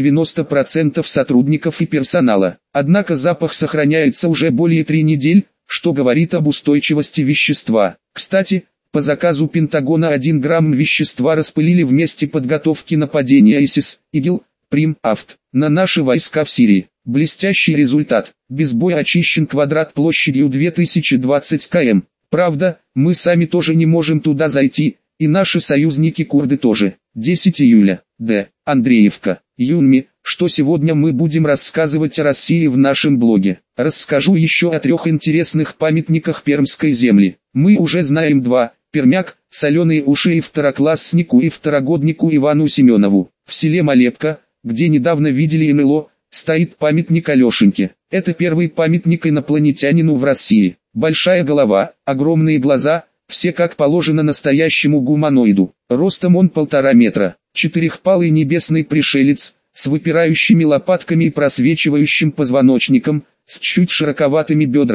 90% сотрудников и персонала. Однако запах сохраняется уже более 3 недель, что говорит об устойчивости вещества. Кстати, по заказу Пентагона 1 грамм вещества распылили в месте подготовки нападения ISIS, ИГИЛ, Прим, Авт, на наши войска в Сирии. Блестящий результат. Без боя очищен квадрат площадью 2020 км. Правда, мы сами тоже не можем туда зайти, и наши союзники-курды тоже. 10 июля. Андреевка. Юнми, что сегодня мы будем рассказывать о России в нашем блоге. Расскажу еще о 3 интересных памятниках Пермской земли. Мы уже знаем 2. Пермяк, соленые уши и второкласснику и второгоднику Ивану Семенову. В селе Малепка, где недавно видели НЛО, стоит памятник Алешеньке. Это первый памятник инопланетянину в России. Большая голова, огромные глаза, все как положено настоящему гуманоиду. Ростом он 1,5 метра. Четырехпалый небесный пришелец, с выпирающими лопатками и просвечивающим позвоночником, с чуть широковатыми бедрами,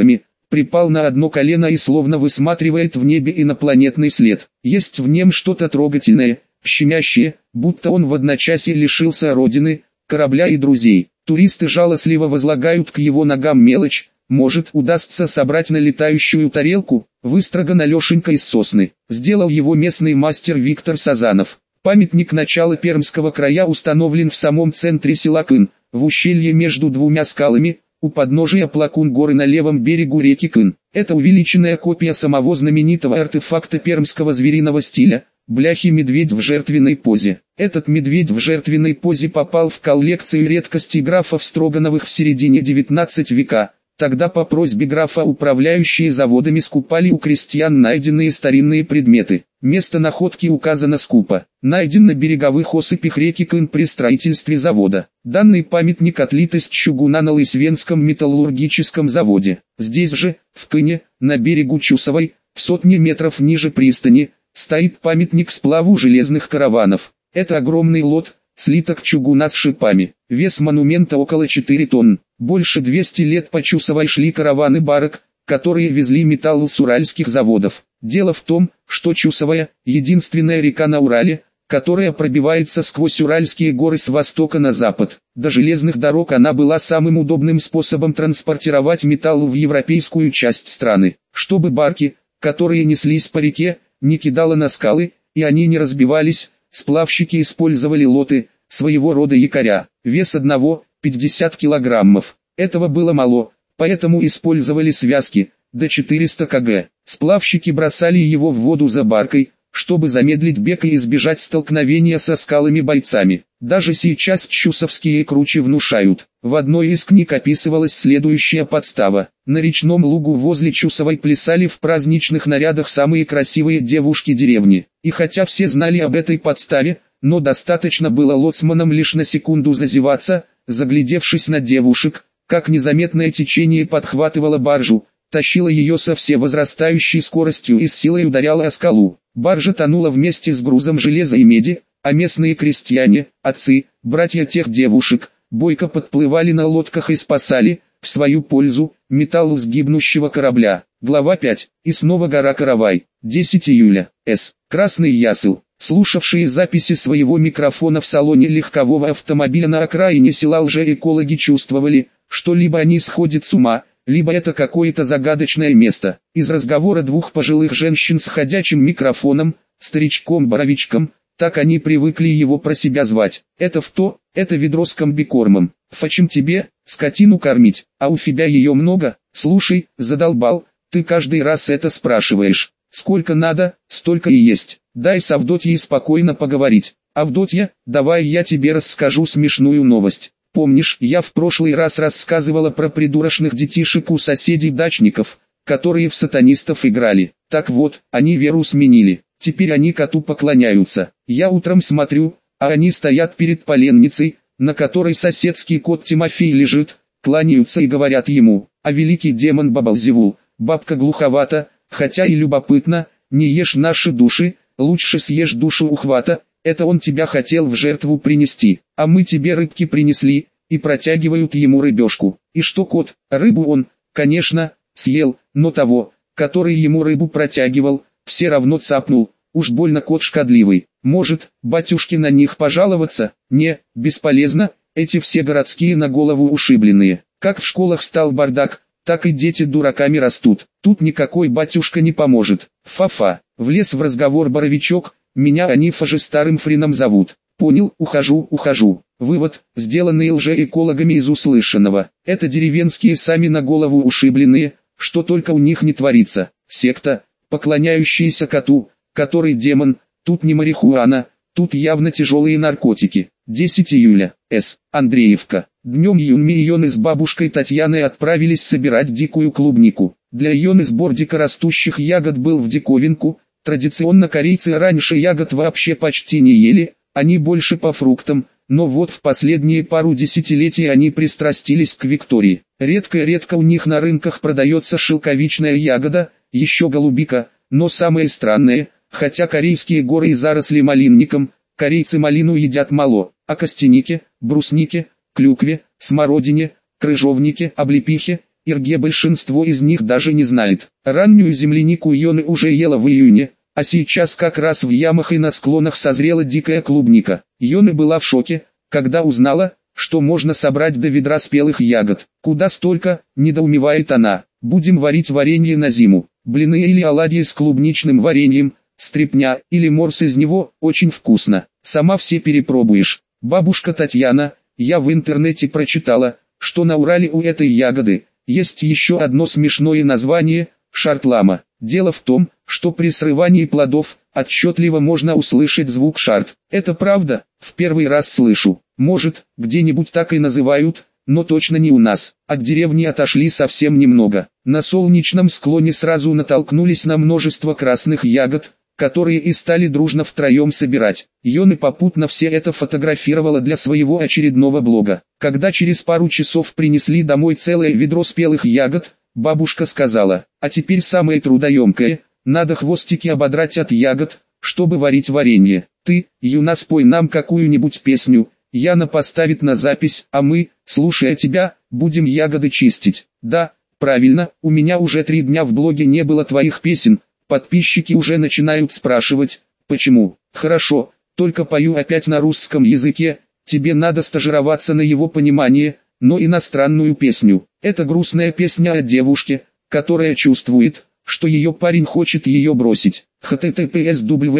припал на одно колено и словно высматривает в небе инопланетный след. Есть в нем что-то трогательное, щемящее, будто он в одночасье лишился родины, корабля и друзей. Туристы жалостливо возлагают к его ногам мелочь. Может, удастся собрать на летающую тарелку, выстроган Алешенька из сосны. Сделал его местный мастер Виктор Сазанов. Памятник начала Пермского края установлен в самом центре села Кын, в ущелье между двумя скалами, у подножия Плакун горы на левом берегу реки Кын. Это увеличенная копия самого знаменитого артефакта пермского звериного стиля, бляхи-медведь в жертвенной позе. Этот медведь в жертвенной позе попал в коллекцию редкостей графов Строгановых в середине 19 века. Тогда по просьбе графа управляющие заводами скупали у крестьян найденные старинные предметы. Место находки указано скупо. Найден на береговых осыпях реки Кын при строительстве завода. Данный памятник отлит из чугуна на Лысвенском металлургическом заводе. Здесь же, в Кыне, на берегу Чусовой, в сотне метров ниже пристани, стоит памятник сплаву железных караванов. Это огромный лот, слиток чугуна с шипами. Вес монумента около 4 тонн. Больше 200 лет по Чусовой шли караваны барок, которые везли металл с уральских заводов. Дело в том, что Чусовая – единственная река на Урале, которая пробивается сквозь Уральские горы с востока на запад. До железных дорог она была самым удобным способом транспортировать металл в европейскую часть страны. Чтобы барки, которые неслись по реке, не кидало на скалы, и они не разбивались, сплавщики использовали лоты, своего рода якоря. Вес одного – 50 килограммов. Этого было мало, поэтому использовали связки, до 400 кг. Сплавщики бросали его в воду за баркой, чтобы замедлить бег и избежать столкновения со скалами-бойцами. Даже сейчас чусовские кручи внушают. В одной из книг описывалась следующая подстава. На речном лугу возле Чусовой плясали в праздничных нарядах самые красивые девушки деревни. И хотя все знали об этой подставе, но достаточно было лоцманам лишь на секунду зазеваться, заглядевшись на девушек, как незаметное течение подхватывало баржу, тащило ее со всевозрастающей скоростью и с силой ударяло о скалу. Баржа тонула вместе с грузом железа и меди, а местные крестьяне, отцы, братья тех девушек, бойко подплывали на лодках и спасали, в свою пользу, металл с гибнущего корабля. Глава 5. И снова гора Каравай. 10 июля. С. Красный Ясыл, слушавшие записи своего микрофона в салоне легкового автомобиля на окраине села лжеэкологи чувствовали, что либо они сходят с ума, либо это какое-то загадочное место. Из разговора двух пожилых женщин с ходячим микрофоном, старичком-боровичком, так они привыкли его про себя звать. Это ведро с комбикормом. Фачем тебе, скотину кормить, а у тебя ее много? Слушай, задолбал, ты каждый раз это спрашиваешь. Сколько надо, столько и есть. Дай с Авдотьей спокойно поговорить. Авдотья, давай я тебе расскажу смешную новость. Помнишь, я в прошлый раз рассказывала про придурочных детишек у соседей-дачников, которые в сатанистов играли. Так вот, они веру сменили. Теперь они коту поклоняются. Я утром смотрю, а они стоят перед поленницей, на которой соседский кот Тимофей лежит, кланяются и говорят ему: «А великий демон Бабалзевул, бабка глуховата, хотя и любопытно, не ешь наши души, лучше съешь душу ухвата, это он тебя хотел в жертву принести, а мы тебе рыбки принесли», и протягивают ему рыбешку. И что кот, рыбу он, конечно, съел, но того, который ему рыбу протягивал, все равно цапнул. Уж больно кот шкодливый. Может, батюшке на них пожаловаться? Не, бесполезно, эти все городские на голову ушибленные. Как в школах стал бардак, так и дети дураками растут. Тут никакой батюшка не поможет. Фа-фа, влез в разговор Боровичок, меня они фаже старым фрином зовут. Понял, ухожу. Вывод, сделанный лжеэкологами из услышанного. Это деревенские сами на голову ушибленные, что только у них не творится. Секта, поклоняющаяся коту, который демон, тут не марихуана, тут явно тяжелые наркотики. 10 июля. С. Андреевка. Днем Юнми и Йоны с бабушкой Татьяной отправились собирать дикую клубнику. Для Йоны сбор дикорастущих ягод был в диковинку. Традиционно корейцы раньше ягод вообще почти не ели, они больше по фруктам, но вот в последние пару десятилетий они пристрастились к Виктории. Редко у них на рынках продается шелковичная ягода, еще голубика, но самое странное, хотя корейские горы и заросли малинником, корейцы малину едят мало, а костянике, бруснике, клюкве, смородине, крыжовнике, облепихе, Ирге большинство из них даже не знает. Раннюю землянику Йоны уже ела в июне, а сейчас как раз в ямах и на склонах созрела дикая клубника. Йоны была в шоке, когда узнала, что можно собрать до ведра спелых ягод. Куда столько, недоумевает она. Будем варить варенье на зиму. Блины или оладьи с клубничным вареньем, стряпня или морс из него, очень вкусно. Сама все перепробуешь. Бабушка Татьяна, я в интернете прочитала, что на Урале у этой ягоды есть еще одно смешное название – шартлама. Дело в том, что при срывании плодов отчетливо можно услышать звук шарт. Это правда? В первый раз слышу. Может, где-нибудь так и называют, но точно не у нас. От деревни отошли совсем немного. На солнечном склоне сразу натолкнулись на множество красных ягод, которые и стали дружно втроем собирать. Йоны попутно все это фотографировала для своего очередного блога. Когда через пару часов принесли домой целое ведро спелых ягод, бабушка сказала: а теперь самое трудоемкое, надо хвостики ободрать от ягод, чтобы варить варенье. Ты, Юна, спой нам какую-нибудь песню, Яна поставит на запись, а мы, слушая тебя, будем ягоды чистить. Да, правильно, у меня уже 3 дня в блоге не было твоих песен, подписчики уже начинают спрашивать, почему. Хорошо, только пою опять на русском языке, тебе надо стажироваться на его понимание, но иностранную песню. Это грустная песня о девушке, которая чувствует, что ее парень хочет ее бросить. https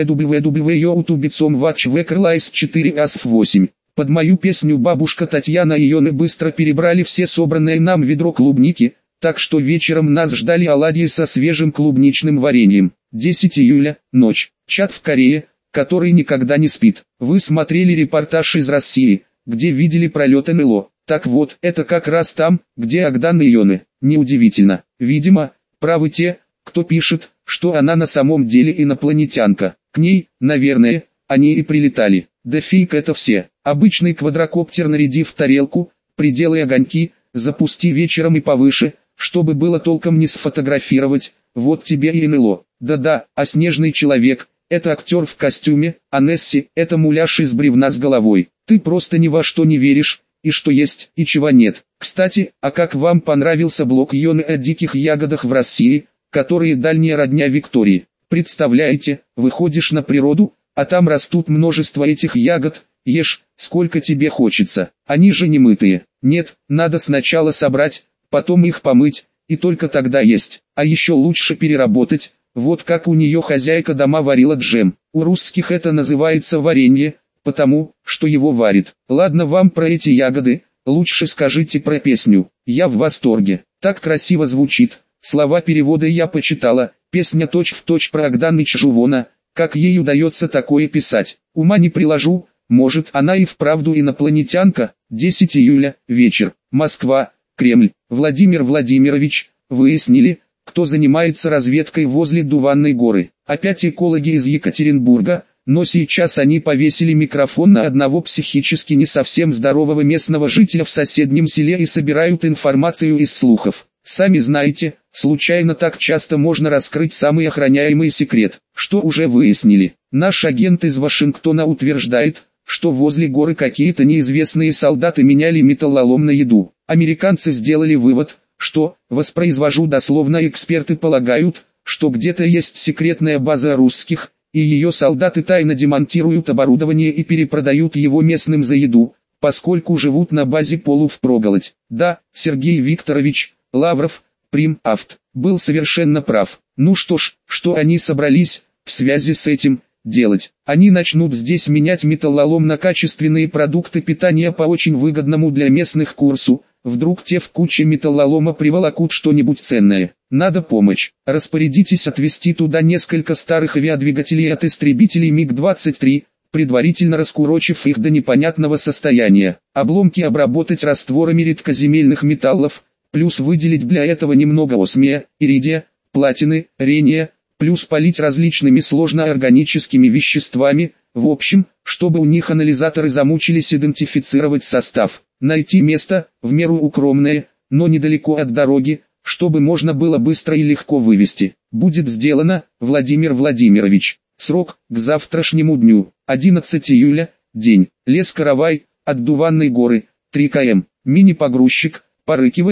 www.youtube.com/4as8. Под мою песню бабушка Татьяна и Йоны быстро перебрали все собранное нам ведро клубники, так что вечером нас ждали оладьи со свежим клубничным вареньем. 10 июля, ночь. Чат в Корее, который никогда не спит. Вы смотрели репортаж из России, где видели пролет НЛО. Так вот, это как раз там, где Агдан и Йоны. Неудивительно. Видимо, правы те, кто пишет, что она на самом деле инопланетянка. К ней, наверное, они и прилетали. Да фиг это все. Обычный квадрокоптер наряди в тарелку, приделай огоньки, запусти вечером и повыше, чтобы было толком не сфотографировать, вот тебе и НЛО. Да-да, а снежный человек – это актер в костюме, а Несси – это муляж из бревна с головой. Ты просто ни во что не веришь, и что есть, и чего нет. Кстати, а как вам понравился блог Йоны о диких ягодах в России, которые дальняя родня Виктории? Представляете, выходишь на природу, а там растут множество этих ягод, ешь, сколько тебе хочется. Они же не мытые. Нет, надо сначала собрать, потом их помыть, и только тогда есть. А еще лучше переработать, вот как у нее хозяйка дома варила джем. У русских это называется варенье, потому, что его варит. Ладно вам про эти ягоды, лучше скажите про песню. Я в восторге. Так красиво звучит. Слова перевода я почитала, песня точь-в-точь про Агдан и Чжувона. Как ей удается такое писать? Ума не приложу, может она и вправду инопланетянка. 10 июля, вечер. Москва, Кремль. Владимир Владимирович, выяснили, кто занимается разведкой возле Дуванной горы. Опять экологи из Екатеринбурга, но сейчас они повесили микрофон на одного психически не совсем здорового местного жителя в соседнем селе и собирают информацию из слухов. Сами знаете, случайно так часто можно раскрыть самый охраняемый секрет, что уже выяснили. Наш агент из Вашингтона утверждает, что возле горы какие-то неизвестные солдаты меняли металлолом на еду. Американцы сделали вывод, что, воспроизвожу дословно, эксперты полагают, что где-то есть секретная база русских, и ее солдаты тайно демонтируют оборудование и перепродают его местным за еду, поскольку живут на базе полувпроголодь. Да, Сергей Викторович Лавров, Прим.Авт, был совершенно прав. Ну что ж, что они собрались, в связи с этим, делать? Они начнут здесь менять металлолом на качественные продукты питания по очень выгодному для местных курсу, вдруг те в куче металлолома приволокут что-нибудь ценное. Надо помочь. Распорядитесь отвезти туда несколько старых авиадвигателей от истребителей МиГ-23, предварительно раскурочив их до непонятного состояния. Обломки обработать растворами редкоземельных металлов, плюс выделить для этого немного осмия, иридия, платины, рения, плюс полить различными сложноорганическими веществами, в общем, чтобы у них анализаторы замучились идентифицировать состав. Найти место, в меру укромное, но недалеко от дороги, чтобы можно было быстро и легко вывести. Будет сделано, Владимир Владимирович. Срок, к завтрашнему дню, 11 июля, день. Лес Каравай, от Дуванной горы, 3 км. Мини-погрузчик, порыкивая,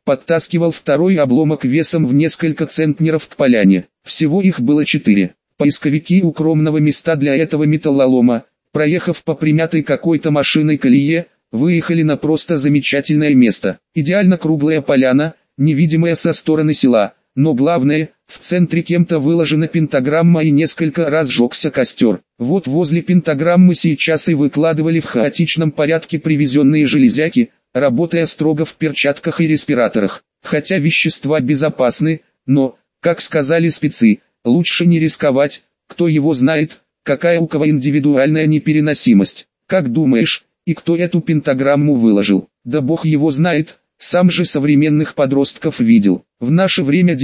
подтаскивал второй обломок весом в несколько центнеров к поляне. Всего их было 4. Поисковики укромного места для этого металлолома, проехав по примятой какой-то машиной колее, выехали на просто замечательное место. Идеально круглая поляна, невидимая со стороны села, но главное, в центре кем-то выложена пентаграмма и несколько раз сжегся костер. Вот возле пентаграммы сейчас и выкладывали в хаотичном порядке привезенные железяки, работая строго в перчатках и респираторах. Хотя вещества безопасны, но, как сказали спецы, лучше не рисковать, кто его знает, какая у кого индивидуальная непереносимость. Как думаешь, и кто эту пентаграмму выложил? Да бог его знает, сам же современных подростков видел. В наше время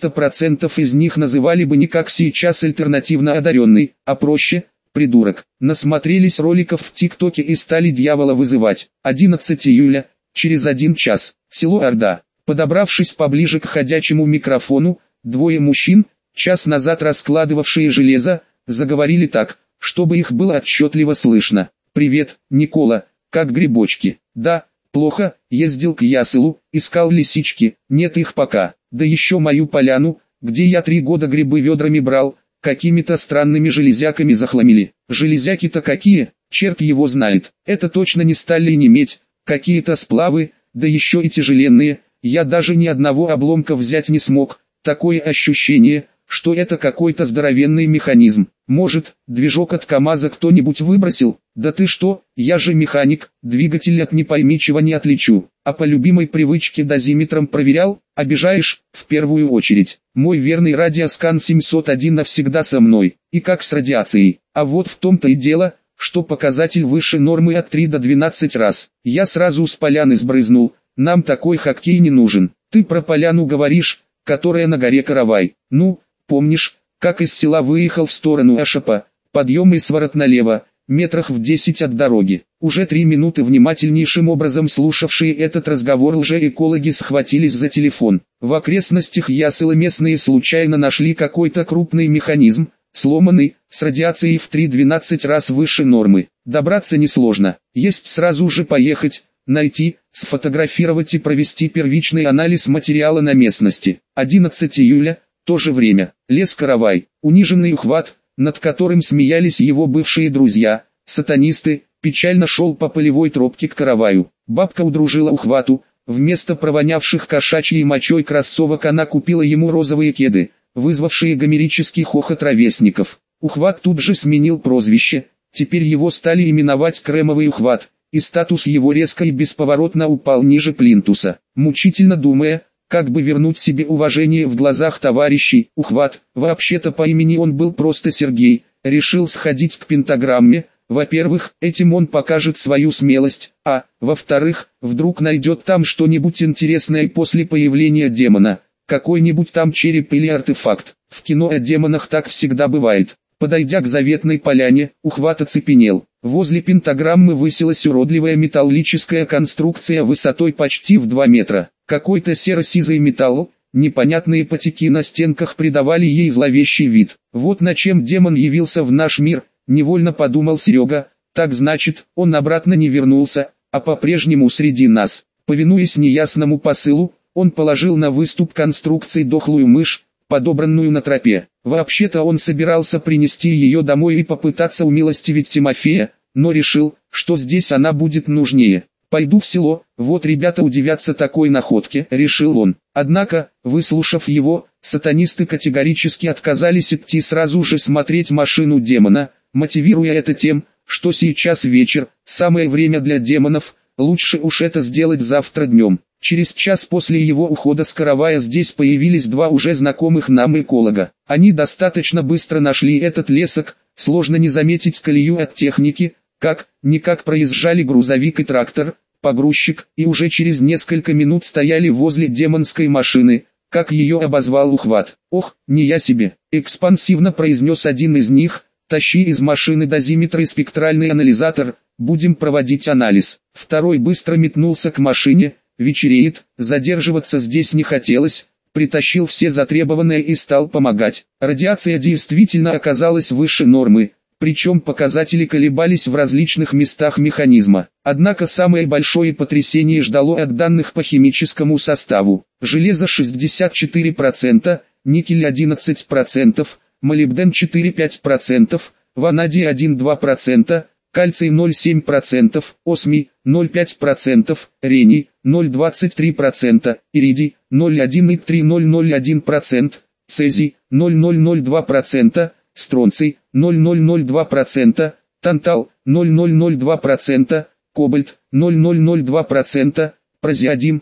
90% из них называли бы не как сейчас альтернативно одаренный, а проще – придурок. Насмотрелись роликов в ТикТоке и стали дьявола вызывать. 11 июля, через 1 час, село Орда. Подобравшись поближе к ходячему микрофону, двое мужчин, час назад раскладывавшие железо, заговорили так, чтобы их было отчетливо слышно. «Привет, Никола, как грибочки?» «Да, плохо, ездил к Ясылу, искал лисички, нет их пока. Да еще мою поляну, где я 3 года грибы ведрами брал, какими-то странными железяками захламили». «Железяки-то какие, черт его знает, это точно не сталь и не медь, какие-то сплавы, да еще и тяжеленные, я даже ни одного обломка взять не смог, такое ощущение, что это какой-то здоровенный механизм. Может, движок от КамАЗа кто-нибудь выбросил? Да ты что, я же механик, двигатель от не пойми чего не отличу. А по любимой привычке дозиметром проверял? Обижаешь, в первую очередь. Мой верный радиоскан 701 навсегда со мной. И как с радиацией. А вот в том-то и дело, что показатель выше нормы от 3 до 12 раз. Я сразу с поляны сбрызнул, нам такой хоккей не нужен. Ты про поляну говоришь, которая на горе Каравай. Ну, помнишь, как из села выехал в сторону Ашапа, подъем и сворот налево, метрах в 10 от дороги. Уже 3 минуты внимательнейшим образом слушавшие этот разговор лжеэкологи схватились за телефон. В окрестностях Ясыла местные случайно нашли какой-то крупный механизм, сломанный, с радиацией в 3-12 раз выше нормы. Добраться несложно, есть сразу же поехать, найти, сфотографировать и провести первичный анализ материала на местности. 11 июля. То же время, лес Каравай, униженный ухват, над которым смеялись его бывшие друзья, сатанисты, печально шел по полевой тропке к Караваю. Бабка удружила ухвату, вместо провонявших кошачьей мочой кроссовок она купила ему розовые кеды, вызвавшие гомерический хохот ровесников. Ухват тут же сменил прозвище, теперь его стали именовать Кремовый ухват, и статус его резко и бесповоротно упал ниже плинтуса. Мучительно думая, как бы вернуть себе уважение в глазах товарищей, ухват, вообще-то по имени он был просто Сергей, решил сходить к пентаграмме. Во-первых, этим он покажет свою смелость, а, во-вторых, вдруг найдет там что-нибудь интересное после появления демона, какой-нибудь там череп или артефакт. В кино о демонах так всегда бывает. Подойдя к заветной поляне, ухват оцепенел. Возле пентаграммы высилась уродливая металлическая конструкция высотой почти в 2 метра. Какой-то серо-сизый металл, непонятные потеки на стенках придавали ей зловещий вид. Вот на чем демон явился в наш мир, невольно подумал Серега. Так значит, он обратно не вернулся, а по-прежнему среди нас. Повинуясь неясному посылу, он положил на выступ конструкции дохлую мышь, подобранную на тропе. Вообще-то он собирался принести ее домой и попытаться умилостивить Тимофея, но решил, что здесь она будет нужнее. «Пойду в село, вот ребята удивятся такой находке», — решил он. Однако, выслушав его, сатанисты категорически отказались идти сразу же смотреть машину демона, мотивируя это тем, что сейчас вечер, самое время для демонов, лучше уж это сделать завтра днем. Через час после его ухода с Каравая здесь появились 2 уже знакомых нам эколога. Они достаточно быстро нашли этот лесок, сложно не заметить колею от техники, как-никак проезжали грузовик и трактор, погрузчик, и уже через несколько минут стояли возле демонской машины, как ее обозвал ухват. «Ох, не я себе», — экспансивно произнес один из них, «тащи из машины дозиметр и спектральный анализатор, будем проводить анализ». Второй быстро метнулся к машине, вечереет, задерживаться здесь не хотелось, притащил все затребованное и стал помогать. Радиация действительно оказалась выше нормы, причем показатели колебались в различных местах механизма. Однако самое большое потрясение ждало от данных по химическому составу. Железо 64%, никель 11%, молибден 4,5%, ванадий 1,2%, кальций 0,7%, осмий 0,5%, рений 0,23%, иридий 0,1,3001%, цезий 0,002%, стронций 0,002%, тантал 0,002%, кобальт 0,002%, празиодим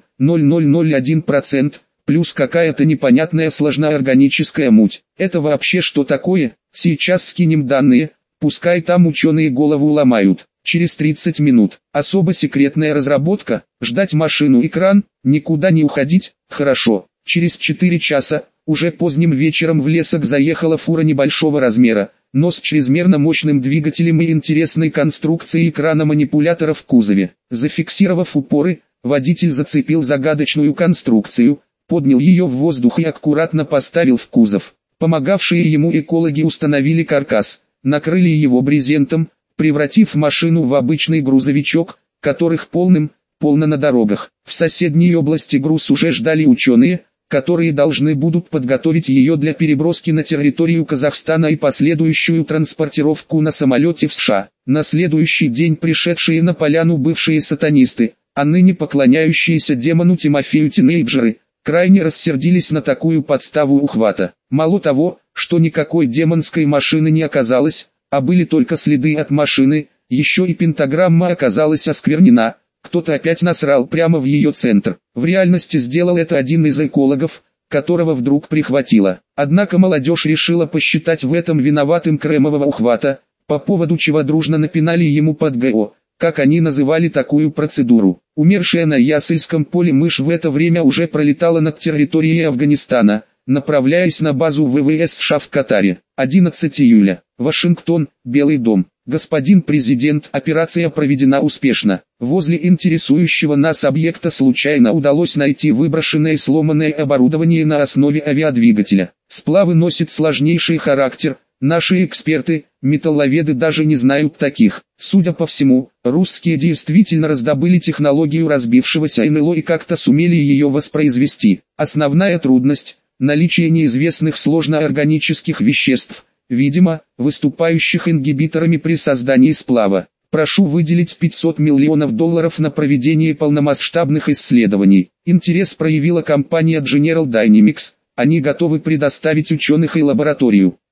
0,001%, плюс какая-то непонятная сложноорганическая муть. Это вообще что такое? Сейчас скинем данные, пускай там ученые голову ломают. Через 30 минут. Особо секретная разработка, ждать машину-экран, никуда не уходить, хорошо. Через 4 часа, уже поздним вечером в лесок заехала фура небольшого размера, но с чрезмерно мощным двигателем и интересной конструкцией экрана-манипулятора в кузове. Зафиксировав упоры, водитель зацепил загадочную конструкцию, поднял ее в воздух и аккуратно поставил в кузов. Помогавшие ему экологи установили каркас, накрыли его брезентом, превратив машину в обычный грузовичок, которых полно на дорогах. В соседней области груз уже ждали ученые, которые должны будут подготовить ее для переброски на территорию Казахстана и последующую транспортировку на самолете в США. На следующий день пришедшие на поляну бывшие сатанисты, а ныне поклоняющиеся демону Тимофею тинейджеры, крайне рассердились на такую подставу ухвата. Мало того, что никакой демонской машины не оказалось, а были только следы от машины, еще и пентаграмма оказалась осквернена, кто-то опять насрал прямо в ее центр. В реальности сделал это один из экологов, которого вдруг прихватило. Однако молодежь решила посчитать в этом виноватым кремового ухвата, по поводу чего дружно напинали ему под ГО, как они называли такую процедуру. Умершая на Ясельском поле мышь в это время уже пролетала над территорией Афганистана, направляясь на базу ВВС США в Катаре. 11 июля. Вашингтон, Белый дом. Господин президент, операция проведена успешно. Возле интересующего нас объекта случайно удалось найти выброшенное и сломанное оборудование на основе авиадвигателя. Сплавы носят сложнейший характер. Наши эксперты, металловеды даже не знают таких. Судя по всему, русские действительно раздобыли технологию разбившегося НЛО и как-то сумели ее воспроизвести. Основная трудность – наличие неизвестных сложноорганических веществ, видимо, выступающих ингибиторами при создании сплава. Прошу выделить $500 миллионов на проведение полномасштабных исследований. Интерес проявила компания General Dynamics, они готовы предоставить ученых и лабораторию.